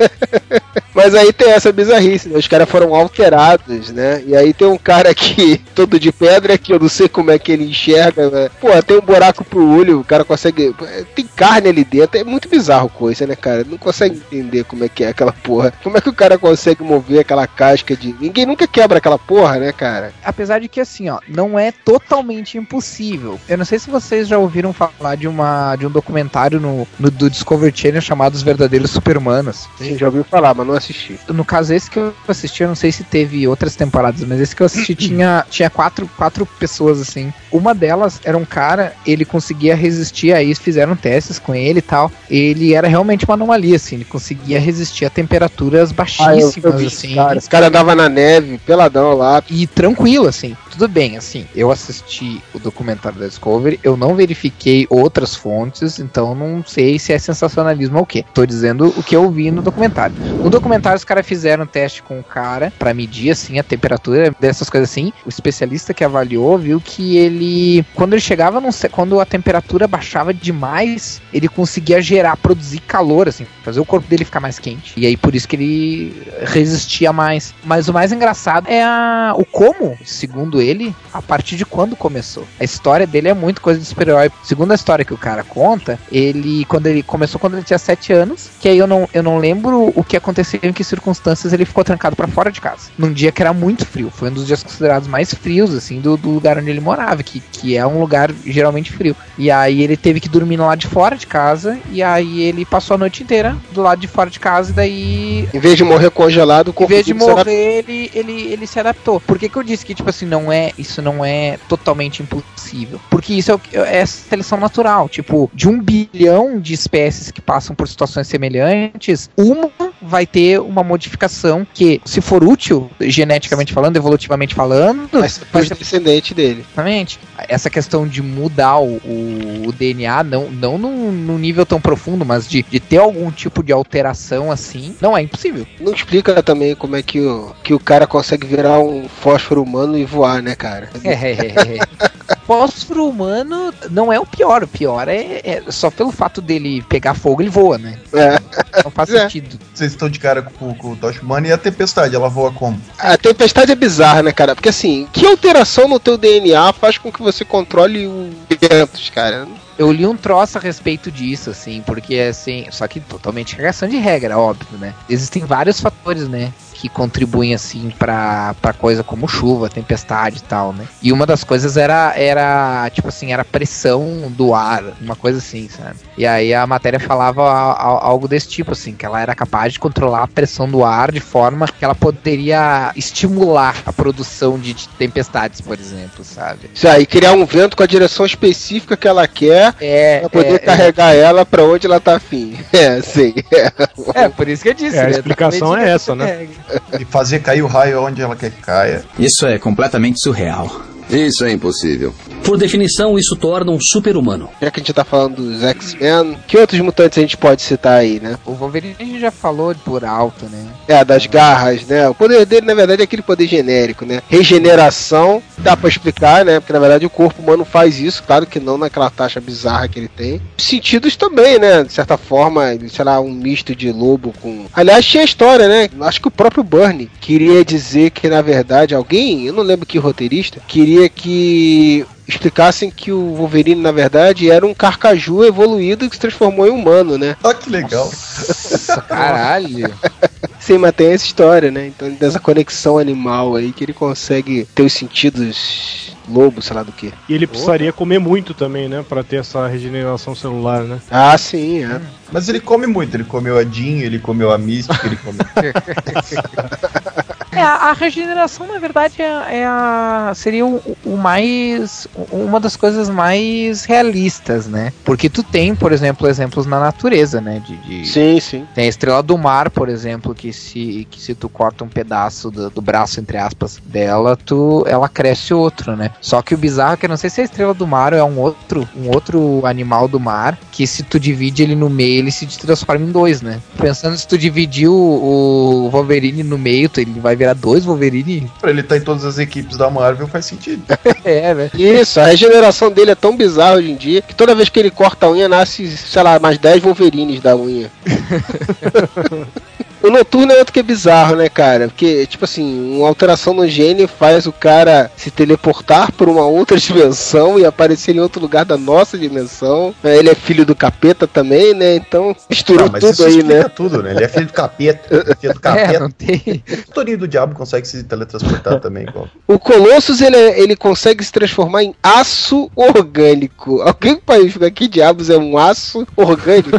Mas aí tem essa bizarrice, né? Os caras foram alterados, né? E aí tem um cara aqui, todo de pedra, que eu não sei como é que ele enxerga, né? Pô, tem um buraco pro olho, o cara consegue... Tem carne ali dentro, é muito bizarro coisa, né, cara? Não consegue entender como é que é aquela porra. Como é que o cara consegue mover aquela casca de... Ninguém nunca quebra aquela porra, né, cara? Apesar de que, assim, ó, não é totalmente impossível. Eu não sei se vocês já ouviram falar de, uma, de um documentário no, no do Discovery Channel chamado Os Verdadeiros Super-Humanos. Sim, já ouviu falar, mas não assisti. No caso, esse que eu assisti, eu não sei se teve outras temporadas, mas esse que eu assisti tinha, tinha quatro, quatro pessoas, assim. Uma delas era um cara, ele conseguia resistir, aí fizeram testes com ele e tal. Ele era realmente uma anomalia, assim, ele conseguia resistir a temperaturas baixíssimas, ah, eu, eu vi, assim. Cara, esse cara andava na neve, peladão lá. E tranquilo, assim. Tudo bem, assim, eu assisti o documentário da Discovery, eu não verifiquei outras fontes, então não sei se é sensacionalismo ou o quê. Tô dizendo o que eu vi no documentário. No documentário, os caras fizeram um teste com o cara pra medir, assim, a temperatura dessas coisas assim. O especialista que avaliou viu que ele, quando ele chegava, num, quando a temperatura baixava demais, ele conseguia gerar, produzir calor, assim, fazer o corpo dele ficar mais quente. E aí, por isso que ele resistia mais. Mas o mais engraçado é a, o como, segundo ele, a partir de quando começou. A história dele é muito coisa de super-herói. Segundo a história que o cara conta, ele, quando ele começou quando ele tinha sete anos, que aí eu não, eu não lembro o que aconteceu, em que circunstâncias ele ficou trancado pra fora de casa. Num dia que era muito frio. Foi um dos dias considerados mais frios, assim, do, do lugar onde ele morava, que, que é um lugar geralmente frio. E aí ele teve que dormir no lado de fora de casa, e aí ele passou a noite inteira do lado de fora de casa, e daí... Em vez de morrer congelado, o Em vez de morrer, ele, ele, ele se adaptou. Por que que eu disse que, tipo assim, não é, isso não é totalmente impossível? Porque isso é, é seleção natural. Tipo, de um bilhão de espécies que passam por situações semelhantes, uma vai ter uma modificação que, se for útil, geneticamente falando, evolutivamente falando, vai ser vai ser descendente dele. Exatamente. Essa questão de mudar o, o, o D N A, não, não num, num nível tão profundo, mas de, de ter algum tipo de alteração assim, não é impossível. Não explica também como é que o, que o cara consegue virar um fósforo humano e voar, né, cara? É, é, é. Fósforo humano não é o pior, o pior é, é só pelo fato dele pegar fogo, ele voa, né? É. Não faz é. sentido. Vocês estão de cara com, com o Tocha Humana e a Tempestade, ela voa como? A Tempestade é bizarra, né, cara? Porque assim, que alteração no teu D N A faz com que você controle o ventos, cara? Eu li um troço a respeito disso, assim, porque assim, só que totalmente reação de regra, óbvio, né? Existem vários fatores, né, que contribuem, assim, pra, pra coisa como chuva, tempestade e tal, né? E uma das coisas era, era, tipo assim, era a pressão do ar, uma coisa assim, sabe? E aí a matéria falava a, a, algo desse tipo, assim, que ela era capaz de controlar a pressão do ar de forma que ela poderia estimular a produção de, de tempestades, por exemplo, sabe? Isso aí, criar um vento com a direção específica que ela quer, é, pra poder é, carregar é. ela pra onde ela tá afim. É, sim. É, por isso que eu disse. É, a explicação é essa, né? E fazer cair o raio onde ela quer que caia. Isso é completamente surreal. Isso é impossível. Por definição, isso torna um super-humano. Já que a gente tá falando dos X-Men, que outros mutantes a gente pode citar aí, né? O Wolverine a gente já falou por alto, né? É, das garras, né? O poder dele, na verdade, é aquele poder genérico, né? Regeneração, dá pra explicar, né? Porque, na verdade, o corpo humano faz isso, claro que não naquela taxa bizarra que ele tem. Sentidos também, né? De certa forma, sei lá, um misto de lobo com... Aliás, tinha a história, né? Acho que o próprio Byrne queria dizer que, na verdade, alguém, eu não lembro que roteirista, queria que explicassem que o Wolverine, na verdade, era um carcaju evoluído que se transformou em humano, né? Ah, que legal. Nossa, caralho. Sim, mas tem essa história, né? Então, dessa conexão animal aí, que ele consegue ter os sentidos lobo, sei lá do que. E ele precisaria Opa. comer muito também, né? Pra ter essa regeneração celular, né? Ah, sim, é. Mas ele come muito. Ele comeu a Jean, ele comeu a Mystic, ele comeu... É, a regeneração, na verdade, é, é a, seria o, o mais... uma das coisas mais realistas, né? Porque tu tem, por exemplo, exemplos na natureza, né? De, de... Sim, sim. Tem a Estrela do Mar, por exemplo, que se, que se tu corta um pedaço do, do braço, entre aspas, dela, tu, ela cresce outro, né? Só que o bizarro é que eu não sei se a Estrela do Mar é um outro, um outro animal do mar, que se tu divide ele no meio, ele se transforma em dois, né? Pensando se tu dividir o, o Wolverine no meio, ele vai virar dois Wolverine. Pra ele estar tá em todas as equipes da Marvel faz sentido. É, né? Isso, a regeneração dele é tão bizarra hoje em dia que toda vez que ele corta a unha, nasce, sei lá, mais dez Wolverines da unha. O Noturno é outro que é bizarro, né, cara? Porque, tipo assim, uma alteração no gene faz o cara se teleportar por uma outra dimensão e aparecer em outro lugar da nossa dimensão. Ele é filho do capeta também, né? Então, misturou ah, tudo aí, né? tudo, né? Ele é filho do capeta. Filho do capeta. É, não tem... O Torinho do Diabo consegue se teletransportar também, igual. O Colossus, ele, ele consegue se transformar em aço orgânico. Alguém pode explicar que diabos é um aço orgânico?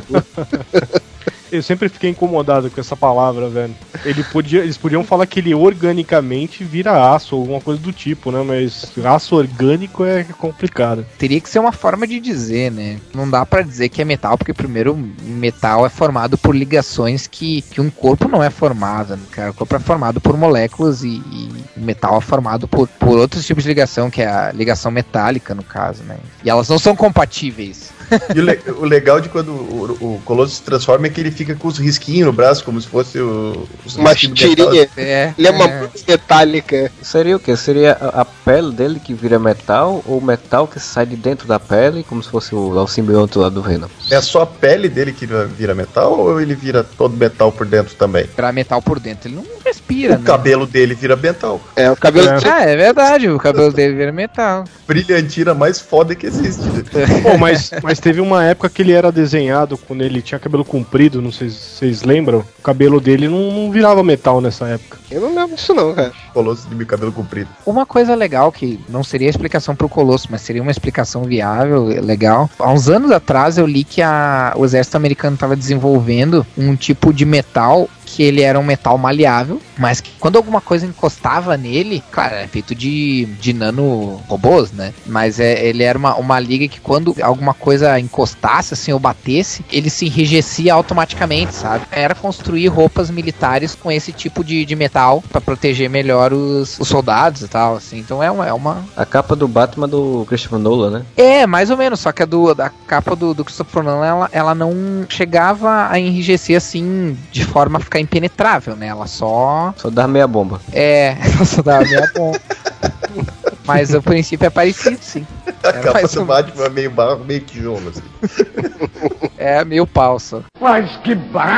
Eu sempre fiquei incomodado com essa palavra, velho. Ele podia, eles podiam falar que ele organicamente vira aço, alguma coisa do tipo, né? Mas aço orgânico é complicado. Teria que ser uma forma de dizer, né? Não dá pra dizer que é metal, porque primeiro metal é formado por ligações que, que um corpo não é formado, né, cara? O corpo é formado por moléculas e, e o metal é formado por, por outros tipos de ligação, que é a ligação metálica, no caso, né? E elas não são compatíveis. E o, le- o legal de quando o, o Colosso se transforma é que ele fica com os risquinhos no braço, como se fosse o, os uma tirinha. É, ele é, é uma metálica. Seria o quê? Seria a, a pele dele que vira metal, ou o metal que sai de dentro da pele, como se fosse o, o simbionte lá do Venom? É só a pele dele que vira metal, ou ele vira todo metal por dentro também? Virar metal por dentro, ele não respira, O né? cabelo dele vira metal. É, o cabelo... É, ah, é verdade, o cabelo dele vira metal. Brilhantina mais foda que existe. Pô, mas... mas Teve uma época que ele era desenhado quando ele tinha cabelo comprido, não sei se vocês lembram. O cabelo dele não, não virava metal nessa época. Eu não lembro disso não, cara. Colosso de cabelo comprido. Uma coisa legal que não seria a explicação pro Colosso, mas seria uma explicação viável, legal. Há uns anos atrás eu li que a, o exército americano estava desenvolvendo um tipo de metal que ele era um metal maleável, mas que quando alguma coisa encostava nele, claro, é feito de, de nanorobôs, né? Mas é, ele era uma, uma liga que quando alguma coisa encostasse, assim, ou batesse, ele se enrijecia automaticamente, sabe? Era construir roupas militares com esse tipo de, de metal para proteger melhor os, os soldados e tal, assim. Então é uma, é uma... A capa do Batman do Christopher Nolan, né? É, mais ou menos, só que a, do, a capa do, do Christopher Nolan, ela, ela não chegava a enrijecer, assim, de forma a ficar impenetrável, né? Ela só... Só dá meia bomba. É, ela só dá meia bomba. Mas o princípio é parecido, sim. A capa do Batman é meio barro, meio tijolo, assim. É, meio falso. Mas que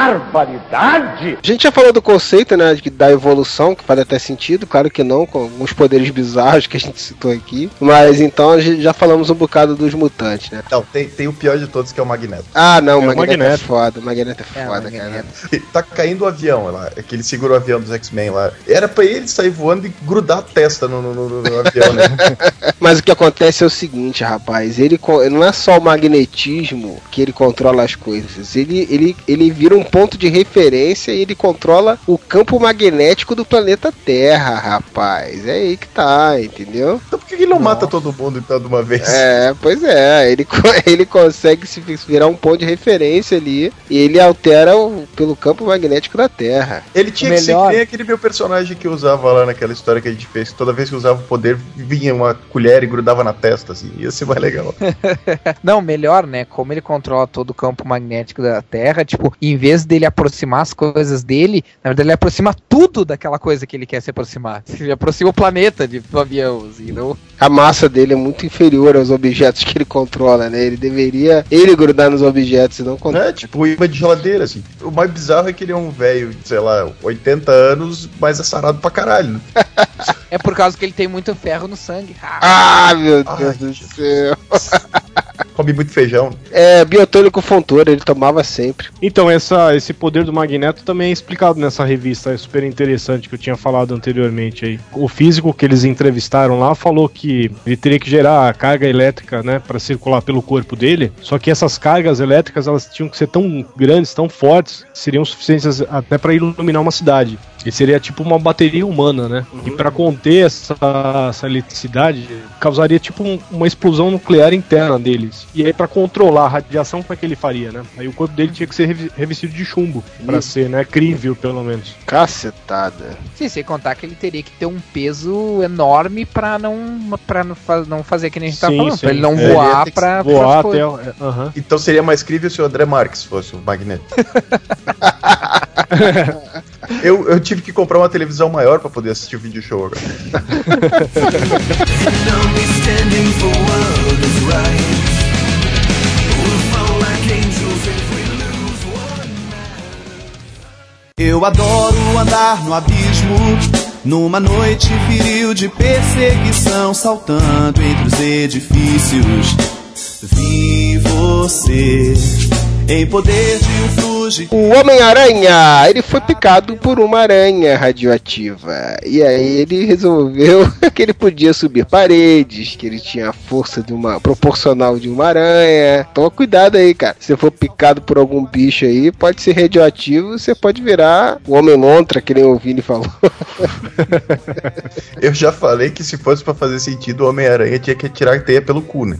barbaridade! A gente já falou do conceito, né, de, da evolução, que faz até sentido, claro que não, com alguns poderes bizarros que a gente citou aqui, mas então a gente já falamos um bocado dos mutantes, né? Não, tem, tem o pior de todos, que é o Magneto. Ah, não, é o Magneto, Magneto é foda, o Magneto é foda, é, cara. Tá caindo o avião lá, aquele segura o avião dos X-Men lá. Era pra ele sair voando e grudar a testa no, no, no, no avião, né? Mas o que acontece é o seguinte, rapaz, ele não é só o magnetismo que ele controla as coisas, ele, ele, ele vira um ponto de referência e ele controla o campo magnético do planeta Terra, rapaz. É aí que tá, entendeu? Então por que ele não Nossa. mata todo mundo então de uma vez? É, pois é, ele, ele consegue se virar um ponto de referência ali e ele altera o, pelo campo magnético da Terra. Ele tinha Melhor. que ser que nem aquele meu personagem que eu usava lá naquela história que a gente fez, toda vez que usava o poder vinha uma colher e grudava na testa, assim, ia ser mais legal. Não, melhor, né, como ele controla todo o campo magnético da Terra, tipo, em vez dele aproximar as coisas dele, na verdade ele aproxima tudo daquela coisa que ele quer se aproximar. Ele aproxima o planeta de, do avião, assim, não? A massa dele é muito inferior aos objetos que ele controla, né? Ele deveria, ele grudar nos objetos e não controlar. É, tipo, o imã de geladeira, assim. O mais bizarro é que ele é um velho, sei lá, oitenta anos, mas é sarado pra caralho, né? É por causa que ele tem muito ferro no sangue. Ah, meu Deus Ai, do céu. Come muito feijão. É, biotônico Fontoura, ele tomava sempre. Então, essa, esse poder do Magneto também é explicado nessa revista, é super interessante, que eu tinha falado anteriormente aí. O físico que eles entrevistaram lá falou que ele teria que gerar carga elétrica, né, pra circular pelo corpo dele, só que essas cargas elétricas, elas tinham que ser tão grandes, tão fortes, seriam suficientes até pra iluminar uma cidade. E seria tipo uma bateria humana, né? Uhum. E pra conter essa, essa eletricidade, causaria tipo um, uma explosão nuclear interna deles. E aí pra controlar a radiação, como é que ele faria, né? Aí o corpo dele tinha que ser revestido de chumbo, pra uhum. ser, né, crível pelo menos. Cacetada. Sim, sem contar que ele teria que ter um peso enorme pra não, pra não, faz, não fazer que nem a gente tá sim, falando. Sim. Pra ele não é, voar ele pra... Voar até... O, é, uh-huh. Então seria mais crível se o André Marques fosse o Magneto. eu, eu tive que comprar uma televisão maior pra poder assistir o vídeo show agora. Eu adoro andar no abismo, numa noite viril de perseguição, saltando entre os edifícios. Vi você em poder de um fluge. O Homem-Aranha, ele foi picado por uma aranha radioativa. E aí ele resolveu que ele podia subir paredes, que ele tinha a força de uma proporcional de uma aranha. Toma cuidado aí, cara. Se você for picado por algum bicho aí, pode ser radioativo, você pode virar o Homem-Lontra, que nem o Vini falou. Eu já falei que se fosse pra fazer sentido, o Homem-Aranha tinha que tirar a teia pelo cu, né?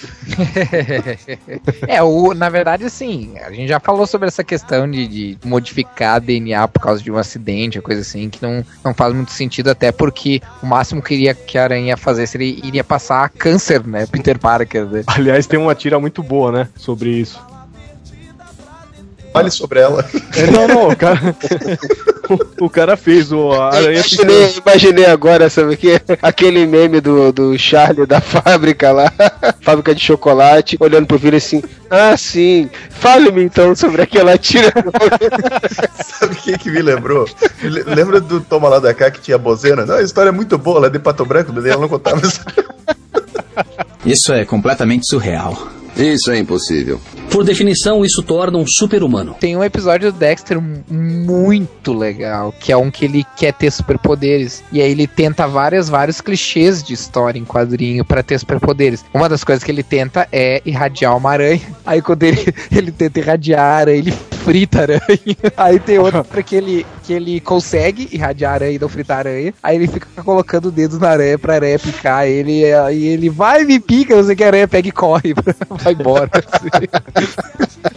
É, o, na verdade, assim, a gente já falou sobre essa questão de, de modificar D N A por causa de um acidente, coisa assim, que não, não faz muito sentido, até porque o máximo que, iria, que a aranha ia fazer seria iria passar câncer, né, Peter Parker, né? Aliás, tem uma tira muito boa, né, sobre isso. Fale sobre ela. É, não, não, o cara, o, o cara fez o a aranha. Imaginei, imaginei agora, sabe o que? Aquele meme do, do Charlie da fábrica lá, fábrica de chocolate, olhando pro filho assim, ah, sim, fale-me então sobre aquela tira. Sabe o que que me lembrou? Lembra do Toma Lá da Cá que tinha bozena? Não, a história é muito boa, ela é de Pato Branco, mas ela não contava isso. Isso é completamente surreal. Isso é impossível. Por definição, isso torna um super-humano. Tem um episódio do Dexter muito legal, que é um que ele quer ter superpoderes. E aí ele tenta várias, vários clichês de história em quadrinho pra ter superpoderes. Uma das coisas que ele tenta é irradiar uma aranha. Aí quando ele, ele tenta irradiar a aranha, ele frita a aranha. Aí tem outra que ele, que ele consegue irradiar a aranha e não fritar a aranha. Aí ele fica colocando o dedo na aranha pra aranha picar ele. E aí ele vai, me pica, não sei o que, a aranha pega e corre. Vai embora. Assim.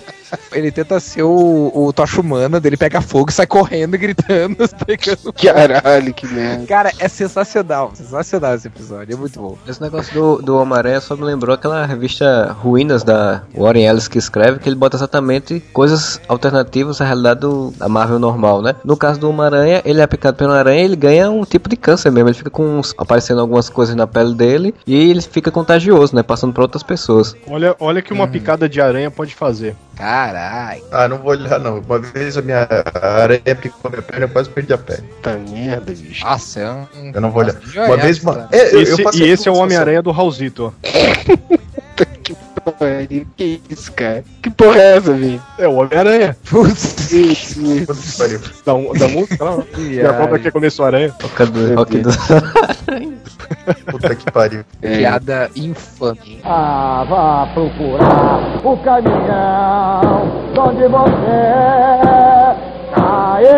ele tenta ser o, o Tocha Humana, dele pega fogo e sai correndo, gritando, pegando. Caralho, que merda. Cara, é sensacional, sensacional esse episódio, é muito bom. Esse negócio do, do Homem-Aranha só me lembrou aquela revista Ruínas da Warren Ellis que escreve, que ele bota exatamente coisas alternativas à realidade do, da Marvel normal, né? No caso do Homem-Aranha, ele é picado pela aranha e ele ganha um tipo de câncer mesmo, ele fica com uns, aparecendo algumas coisas na pele dele e ele fica contagioso, né? Passando pra outras pessoas. Olha, olha que uma hum. picada de aranha pode fazer. Caralho. Ah, não vou olhar não. Uma vez a minha aranha picou a minha perna, eu quase perdi a perna. Tá merda, bicho. Nossa, eu, eu não vou olhar. Uma vez, uma... É, eu, esse, eu e esse é o Homem-Aranha do Raulzito, ó. Que porra, que isso, cara? Que porra é essa, velho? É o Homem-Aranha. Putz, isso, da, da música lá? E a própria que começou a aranha. Rock do, rock do... Puta que pariu. É. Piada infame. Ah, vá procurar o caminhão onde você caiu.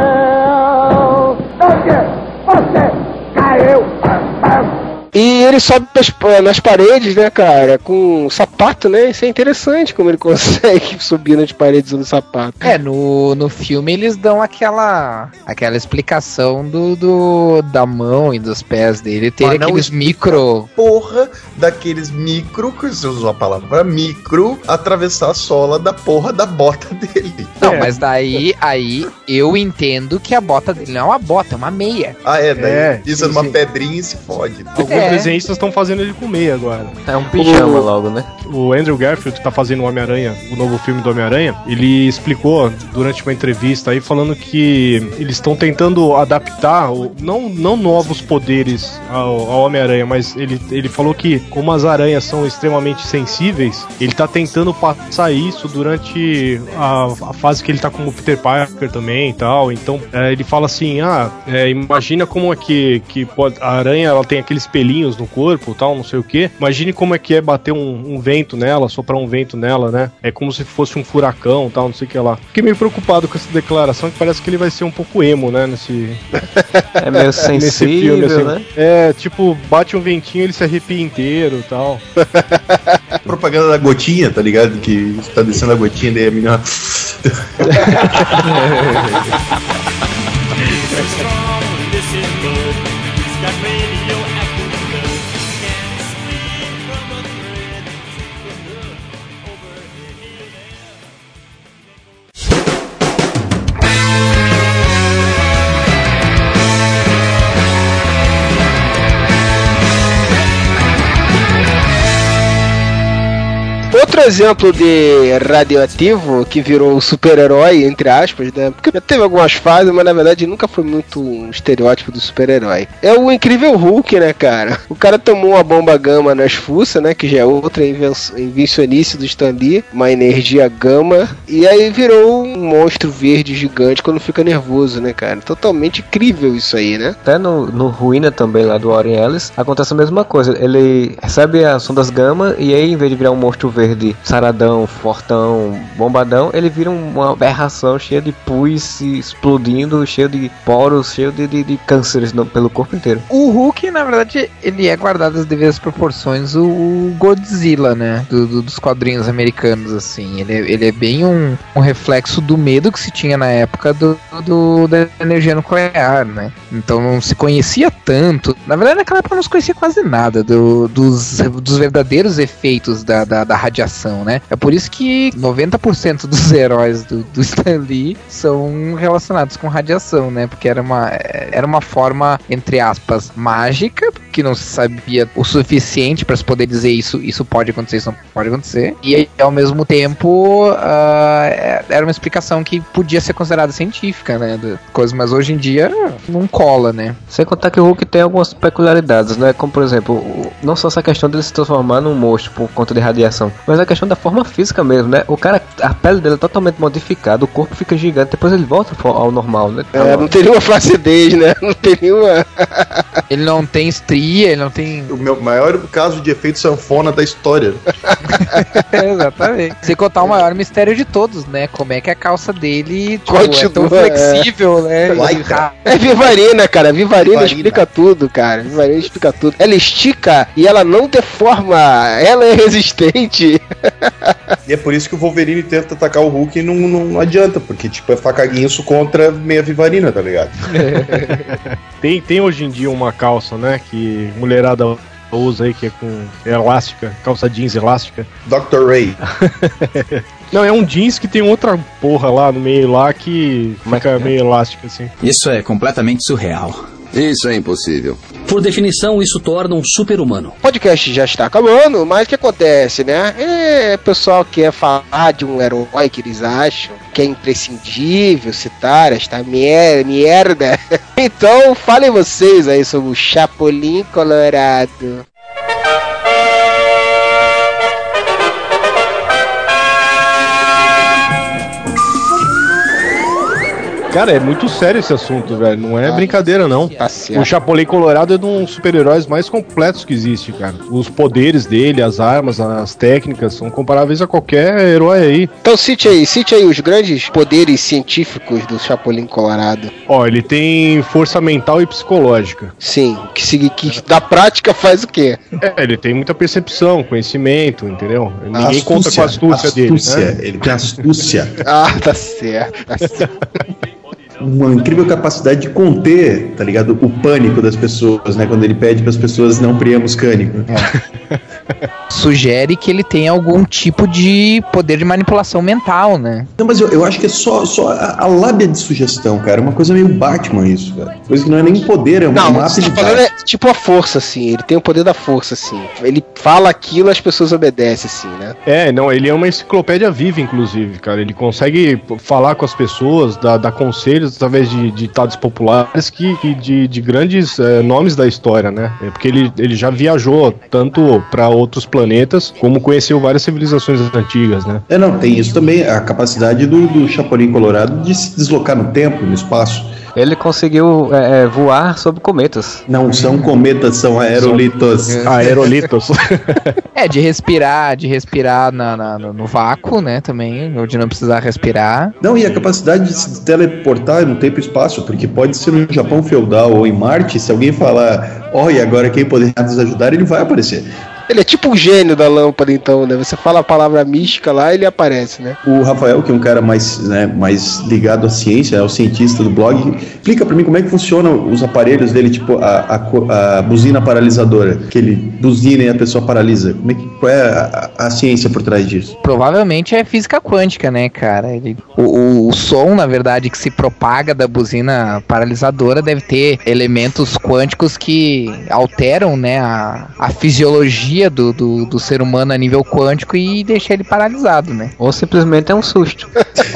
Onde você caiu. E ele sobe nas, nas paredes, né, cara, com sapato, né? Isso é interessante, como ele consegue subir nas paredes usando sapato. É, no, no filme eles dão aquela aquela explicação do, do da mão e dos pés dele. Ter aqueles micro... Porra daqueles micro, que você usou a palavra micro, atravessar a sola da porra da bota dele. Não, é. mas daí aí eu entendo que a bota dele não é uma bota, é uma meia. Ah, é, daí é, pisa numa pedrinha e se fode. Alguns é. desenhistas estão fazendo ele com meia agora. É um pijama o... logo, né? O Andrew Garfield, que tá fazendo o Homem-Aranha, o novo filme do Homem-Aranha, ele explicou durante uma entrevista aí, falando que eles estão tentando adaptar, não, não novos poderes ao, ao Homem-Aranha, mas ele, ele falou que, como as aranhas são extremamente sensíveis, ele tá tentando passar isso durante a, a fase que ele tá com o Peter Parker também e tal. Então, é, ele fala assim, ah, é, imagina como é que, que pode, a aranha, ela tem aqueles pelinhos no corpo, tal, não sei o que. Imagine como é que é bater um, um vento nela, soprar um vento nela, né? É como se fosse um furacão, tal, não sei o que lá. Fiquei meio preocupado com essa declaração, que parece que ele vai ser um pouco emo, né? Nesse... É meio sensível, filme, assim. Né? É, tipo, bate um ventinho, ele se arrepia inteiro e tal. Propaganda da gotinha, tá ligado? Que tá descendo a gotinha, daí a menina... Outro exemplo de radioativo que virou super-herói, entre aspas, né? Porque já teve algumas fases, mas na verdade nunca foi muito um estereótipo do super-herói. É o Incrível Hulk, né, cara? O cara tomou uma bomba gama nas fuças, né? Que já é outra invencionice do Stan Lee, uma energia gama, e aí virou um monstro verde gigante quando fica nervoso, né, cara? Totalmente incrível isso aí, né? Até no, no Ruína também, lá do Warren Ellis, acontece a mesma coisa. Ele recebe as ondas gama e aí, em vez de virar um monstro verde saradão, fortão, bombadão, ele vira uma aberração cheia de pus explodindo, cheio de poros, cheio de, de, de cânceres no, pelo corpo inteiro. O Hulk, na verdade, ele é guardado as devidas proporções o Godzilla, né? Do, do, dos quadrinhos americanos, assim. Ele é, ele é bem um, um reflexo do medo que se tinha na época do, do, da energia nuclear, né? Então não se conhecia tanto. Na verdade, naquela época não se conhecia quase nada do, dos, dos verdadeiros efeitos da, da, da radiação, né? É por isso que noventa por cento dos heróis do, do Stan Lee são relacionados com radiação, né? Porque era uma, era uma forma, entre aspas, mágica, que não se sabia o suficiente para se poder dizer isso, isso pode acontecer, isso não pode acontecer. E ao mesmo tempo, uh, era uma explicação que podia ser considerada científica, né? Coisa, mas hoje em dia não cola, né? Sem contar que o Hulk tem algumas peculiaridades, né? Como, por exemplo, não só essa questão dele se transformar num monstro por conta de radiação, mas a questão da forma física mesmo, né? O cara, a pele dele é totalmente modificada, o corpo fica gigante, depois ele volta ao normal, né? É, não tem nenhuma flacidez, né? Não tem nenhuma... Ele não tem estria, ele não tem... O meu maior caso de efeito sanfona da história. É, exatamente. Sem contar o maior mistério de todos, né? Como é que a calça dele tipo, Continua, é tão flexível, é. né? Laica. É Vivarina, cara. Vivarina, Vivarina explica tudo, cara. Vivarina explica tudo. Ela estica e ela não deforma. Ela é resistente. E é por isso que o Wolverine tenta atacar o Hulk e não, não, não adianta, porque tipo é faca guinso contra meia vivarina, tá ligado? tem, tem hoje em dia uma calça, né, que mulherada usa aí, que é com elástica, calça jeans elástica. doutor Ray. Não, é um jeans que tem outra porra lá no meio lá que fica meio elástica assim. Isso é completamente surreal. Isso é impossível. Por definição, isso torna um super-humano. O podcast já está acabando, mas o que acontece, né? É, o pessoal quer falar de um herói que eles acham que é imprescindível citar esta mer- merda. Então, falem vocês aí sobre o Chapolin Colorado. Cara, é muito sério esse assunto, velho. Não é ah, brincadeira, não. Tá O Chapolin Colorado é um dos super-heróis mais completos que existe, cara. Os poderes dele, as armas, as técnicas são comparáveis a qualquer herói aí. Então cite aí, cite aí os grandes poderes científicos do Chapolin Colorado. Ó, ele tem força mental e psicológica. Sim, que, que da prática faz o quê? É, ele tem muita percepção, conhecimento, entendeu? Ninguém astúcia, conta com a astúcia, astúcia dele, né? Ele tem astúcia. Ah, tá certo, tá certo. Uma incrível capacidade de conter, tá ligado? O pânico das pessoas, né? Quando ele pede para as pessoas não criamos cânico. É. Sugere que ele tem algum tipo de poder de manipulação mental, né? Não, mas eu, eu acho que é só, só a, a lábia de sugestão, cara. Uma coisa meio Batman isso, cara. Coisa que não é nem poder, é uma, não, uma você tá habilidade. falando é tipo a força, assim. Ele tem o poder da força, assim. Ele fala aquilo, as pessoas obedecem, assim, né? É, não, ele é uma enciclopédia viva, inclusive, cara. Ele consegue falar com as pessoas, dar, dar conselhos através de ditados populares que, que de, de grandes é, nomes da história, né? É porque ele, ele já viajou tanto para outros planetas, como conheceu várias civilizações antigas, né? É, não, tem isso também, a capacidade do, do Chapolin Colorado de se deslocar no tempo, no espaço. Ele conseguiu é, voar sobre cometas. Não são cometas, são aerolitos. São... Aerolitos. É, de respirar, de respirar na, na, no vácuo, né, também, de não precisar respirar. Não, e a capacidade de se teleportar no tempo e espaço, porque pode ser no Japão feudal ou em Marte, se alguém falar, olha, oh, agora quem poderia nos ajudar, ele vai aparecer. Ele é tipo um gênio da lâmpada, então, né? Você fala a palavra mística lá e ele aparece, né? O Rafael, que é um cara mais, né, mais ligado à ciência, é o cientista do blog, explica pra mim como é que funcionam os aparelhos dele, tipo a, a, a buzina paralisadora, que ele buzina e a pessoa paralisa. Como é que, qual é a, a, a ciência por trás disso? Provavelmente é física quântica, né, cara? Ele, o, o, o som, na verdade, que se propaga da buzina paralisadora deve ter elementos quânticos que alteram, né, a, a fisiologia Do, do, do ser humano a nível quântico e deixa ele paralisado, né? Ou simplesmente é um susto.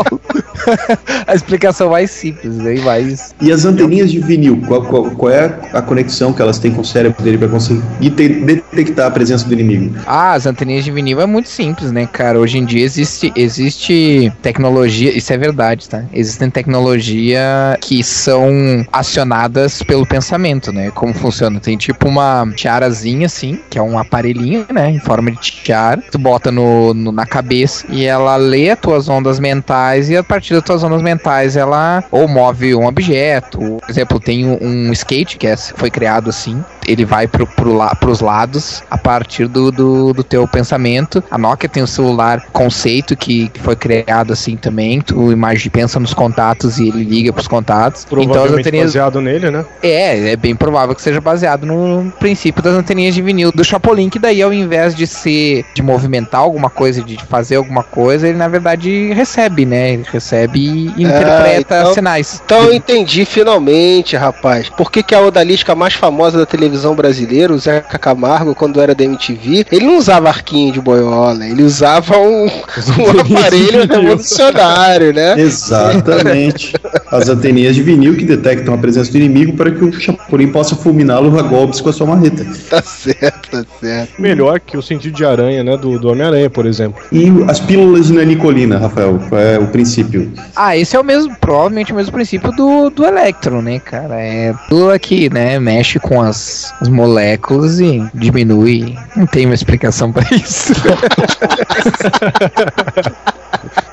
A explicação mais simples, aí mais... E as anteninhas de vinil, qual, qual, qual é a conexão que elas têm com o cérebro dele para conseguir te, detectar a presença do inimigo? Ah, as anteninhas de vinil é muito simples, né, cara? Hoje em dia existe, existe tecnologia, isso é verdade, tá? Existem tecnologia que são acionadas pelo pensamento, né? Como funciona? Tem tipo uma tiarazinha, assim, que é um aparelhinho, né, em forma de tiara, tu bota no, no, na cabeça e ela lê as tuas ondas mentais e a partir das tuas ondas mentais ela ou move um objeto, por exemplo, tem um, um skate que é, foi criado assim, ele vai pro, pro la, pros lados a partir do, do, do teu pensamento. A Nokia tem um celular conceito que, que foi criado assim também, tu imagina, pensa nos contatos e ele liga pros contatos. Provavelmente então, as anteninhas... baseado nele, né? É, é bem provável que seja baseado no princípio das anteninhas de vinil do Chapolin, que daí ao invés de ser, de movimentar alguma coisa, de fazer alguma coisa, ele na verdade recebe, né? Ele recebe e interpreta é, então, sinais. Então eu entendi finalmente, rapaz, por que que a odalisca mais famosa da televisão brasileira, o Zeca Camargo, quando era da M T V, ele não usava arquinho de boiola, ele usava um, um aparelho revolucionário, né? Exatamente. As anteninhas de vinil que detectam a presença do inimigo para que o Chapolin possa fulminá-lo a golpes com a sua marreta. Tá certo, tá certo. Melhor que o sentido de aranha, né? Do, do Homem-Aranha, por exemplo. E as pílulas de nanicolina, Rafael, qual é o princípio? Ah, esse é o mesmo, provavelmente o mesmo princípio do, do Electron, né, cara? É tudo aqui, né? Mexe com as, as moléculas e diminui. Não tem uma explicação pra isso.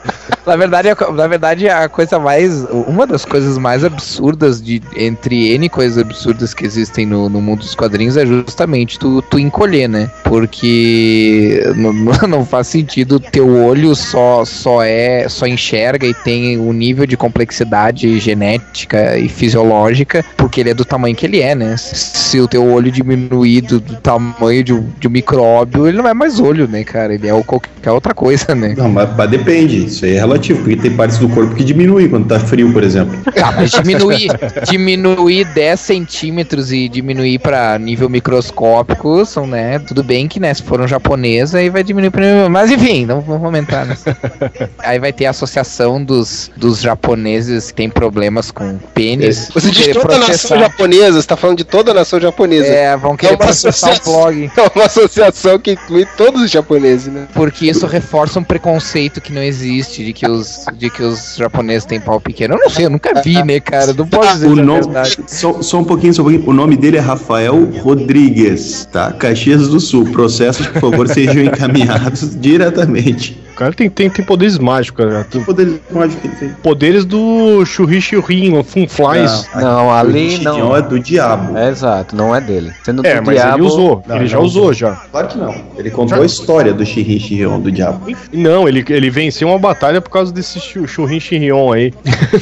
Na verdade, na verdade, a coisa mais. Uma das coisas mais absurdas de entre N coisas absurdas que existem no, no mundo dos quadrinhos é justamente tu, tu encolher, né? Porque não, não faz sentido teu olho só, só é só enxerga e tem um nível de complexidade genética e fisiológica porque ele é do tamanho que ele é, né? Se o teu olho diminuir do, do tamanho de um, de um micróbio, ele não é mais olho, né, cara? Ele é qualquer outra coisa, né? Não, mas, mas depende, isso aí é relativo, porque tem partes do corpo que diminuem quando tá frio, por exemplo. Tá, mas diminuir, diminuir dez centímetros e diminuir pra nível microscópico são, né? Tudo bem que, né, se for um japonês, aí vai diminuir pra... Mas enfim, não vamos aumentar, né? Aí vai ter a associação dos, dos japoneses que tem problemas com pênis. Você diz toda a nação japonesa, você tá falando de toda a nação japonesa. É, vão querer é processar o blog. É uma associação que inclui todos os japoneses, né? Porque isso reforça um preconceito que não existe, de que os, de que os japoneses têm pau pequeno. Eu não sei, eu nunca vi, né, cara? Não posso dizer o a nome, verdade. Só, só um pouquinho, só um pouquinho. O nome dele é Rafael Rodrigues, tá? Caxias do Sul. Processos, por favor, sejam encaminhados diretamente. O cara tem, tem, tem poderes mágicos, cara. Que poderes mágicos que ele tem? Poderes do Shurishi Rin, o Funflies. Não, não ali não. é do diabo. É, exato, não é dele. Sendo é, do mas diabo, ele usou. Não, ele já não usou, já. Claro que não. Ele contou já. a história do Shurishi Rin, do diabo. Não, ele, ele venceu uma batalha por causa desse Shurishi Rin aí.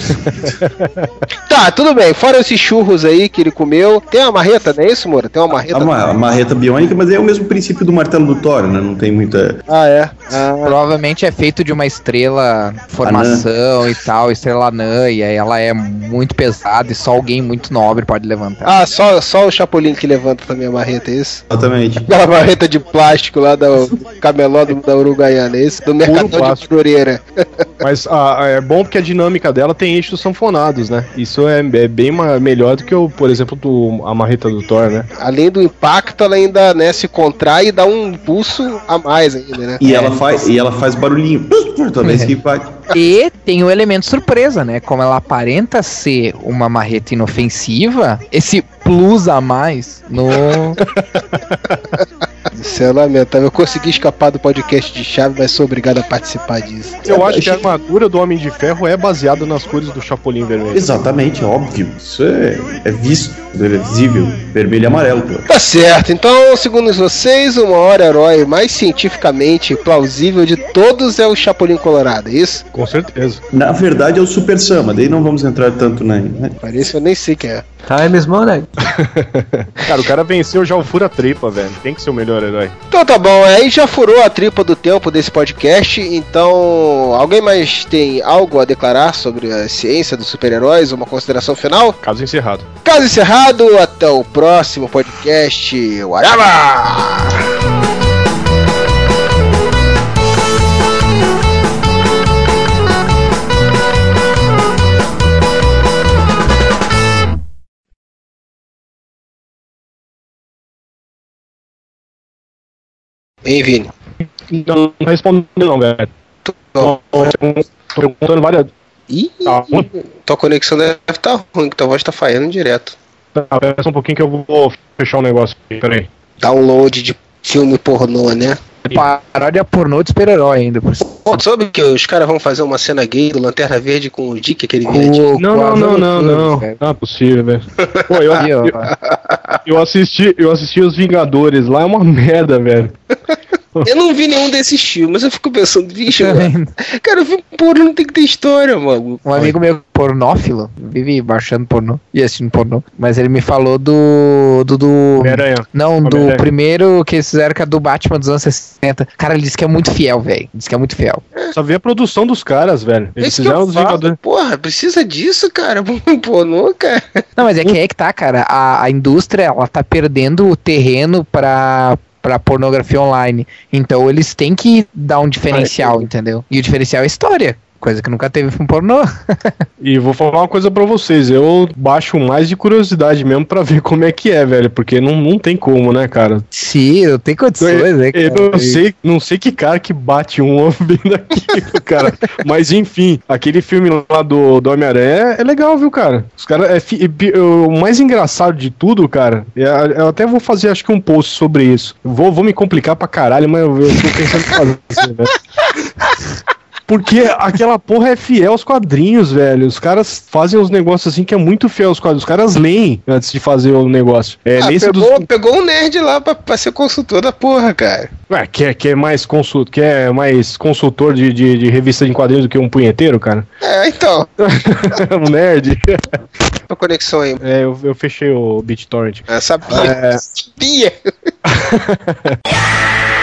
Tá, tudo bem. Fora esses churros aí que ele comeu, tem uma marreta, não é isso, Moura? Tem uma marreta. A, ma a marreta biônica, mas é o mesmo princípio do martelo do Thor, né? Não tem muita... Ah, é? Ah. Provavelmente é feito de uma estrela, formação e tal, estrela anã, e aí ela é muito pesada e só alguém muito nobre pode levantar. Ah, só, só o Chapolin que levanta também a marreta, é isso? Exatamente. Aquela marreta de plástico lá do camelô do, da Uruguaiana, é isso? Do Mercador de Floreira. Mas ah, é bom porque a dinâmica dela tem eixos sanfonados, né? Isso é, é bem ma- melhor do que, o, por exemplo, do, a marreta do Thor, né? Além do impacto, ela ainda, né, se contrai e dá um impulso a mais ainda, né? E, é, ela, faz, e ela faz barulhinho toda vez que impacta. E tem o elemento surpresa, né? Como ela aparenta ser uma marreta inofensiva, esse plus a mais no... Isso é lamentável. Eu consegui escapar do podcast de Chave, mas sou obrigado a participar disso. Eu acho que a armadura do Homem de Ferro é baseada nas cores do Chapolin vermelho. Exatamente, óbvio. Isso é, é visto, é visível. Vermelho e amarelo. Pô. Tá certo. Então, segundo vocês, o maior herói mais cientificamente plausível de todos é o Chapolin Colorado, é isso? Com certeza. Na verdade é o Super Sama, daí não vamos entrar tanto na... Né? Parece que eu nem sei quem é. Times Money. Cara, o cara venceu já o fura-tripa, velho. Tem que ser o melhor herói. Então tá bom, aí já furou a tripa do tempo desse podcast. Então, alguém mais tem algo a declarar sobre a ciência dos super-heróis? Uma consideração final? Caso encerrado. Caso encerrado, até o próximo podcast. Whatever! Hein, Vini? Não, não respondo não, velho. Tô perguntando várias... Ih, tá, tua conexão deve estar ruim, que tua voz tá falhando direto. Tá, espera só um pouquinho que eu vou fechar um negócio aqui, peraí. Download de filme pornô, né? Paródia pornô de super-herói ainda. Pô, soube que os caras vão fazer uma cena gay do Lanterna Verde com o Dick, aquele verde? Não, não, não, não, não. Não é possível, velho. Pô, eu, eu, eu, assisti, eu assisti Os Vingadores, lá é uma merda, velho. Eu não vi nenhum desses filmes, mas eu fico pensando, bicho, mano, cara, o filme pornô não tem que ter história, mano. Um amigo meu pornófilo, vive baixando pornô e assistindo pornô, mas ele me falou do... do, do não, do Homem-Aranha. Primeiro que eles fizeram, que é do Batman dos anos sessenta. Cara, ele disse que é muito fiel, velho. Diz que é muito fiel. Só vê a produção dos caras, velho. Eles Esse fizeram os Vingadores. Porra, precisa disso, cara, pornô, cara. Não, mas é que é que tá, cara, a, a indústria, ela tá perdendo o terreno pra... pra pornografia online. Então eles têm que dar um diferencial, ah, entendeu? E o diferencial é história. Coisa que nunca teve com pornô. E vou falar uma coisa pra vocês. Eu baixo mais de curiosidade mesmo pra ver como é que é, velho. Porque não, não tem como, né, cara? Sim, não tem condições, né, cara? Eu não sei, não sei que cara que bate um homem vendo aquilo, cara. Mas enfim, aquele filme lá do, do Homem-Aranha é, é legal, viu, cara? Os caras. É, é, o mais engraçado de tudo, cara, é, eu até vou fazer, acho que um post sobre isso. Vou, vou me complicar pra caralho, mas eu, eu tô pensando em fazer, velho. Porque aquela porra é fiel aos quadrinhos, velho. Os caras fazem uns negócios assim que é muito fiel aos quadrinhos. Os caras leem antes de fazer o negócio. É, ah, pegou, dos... pegou um nerd lá pra, pra ser consultor da porra, cara. Ué, quer, quer, mais, consult... quer mais consultor de, de, de revista de quadrinhos do que um punheteiro, cara? É, então. Um nerd. A conexão aí. É, eu, eu fechei o BitTorrent. Ah, sabia. É... Sabia.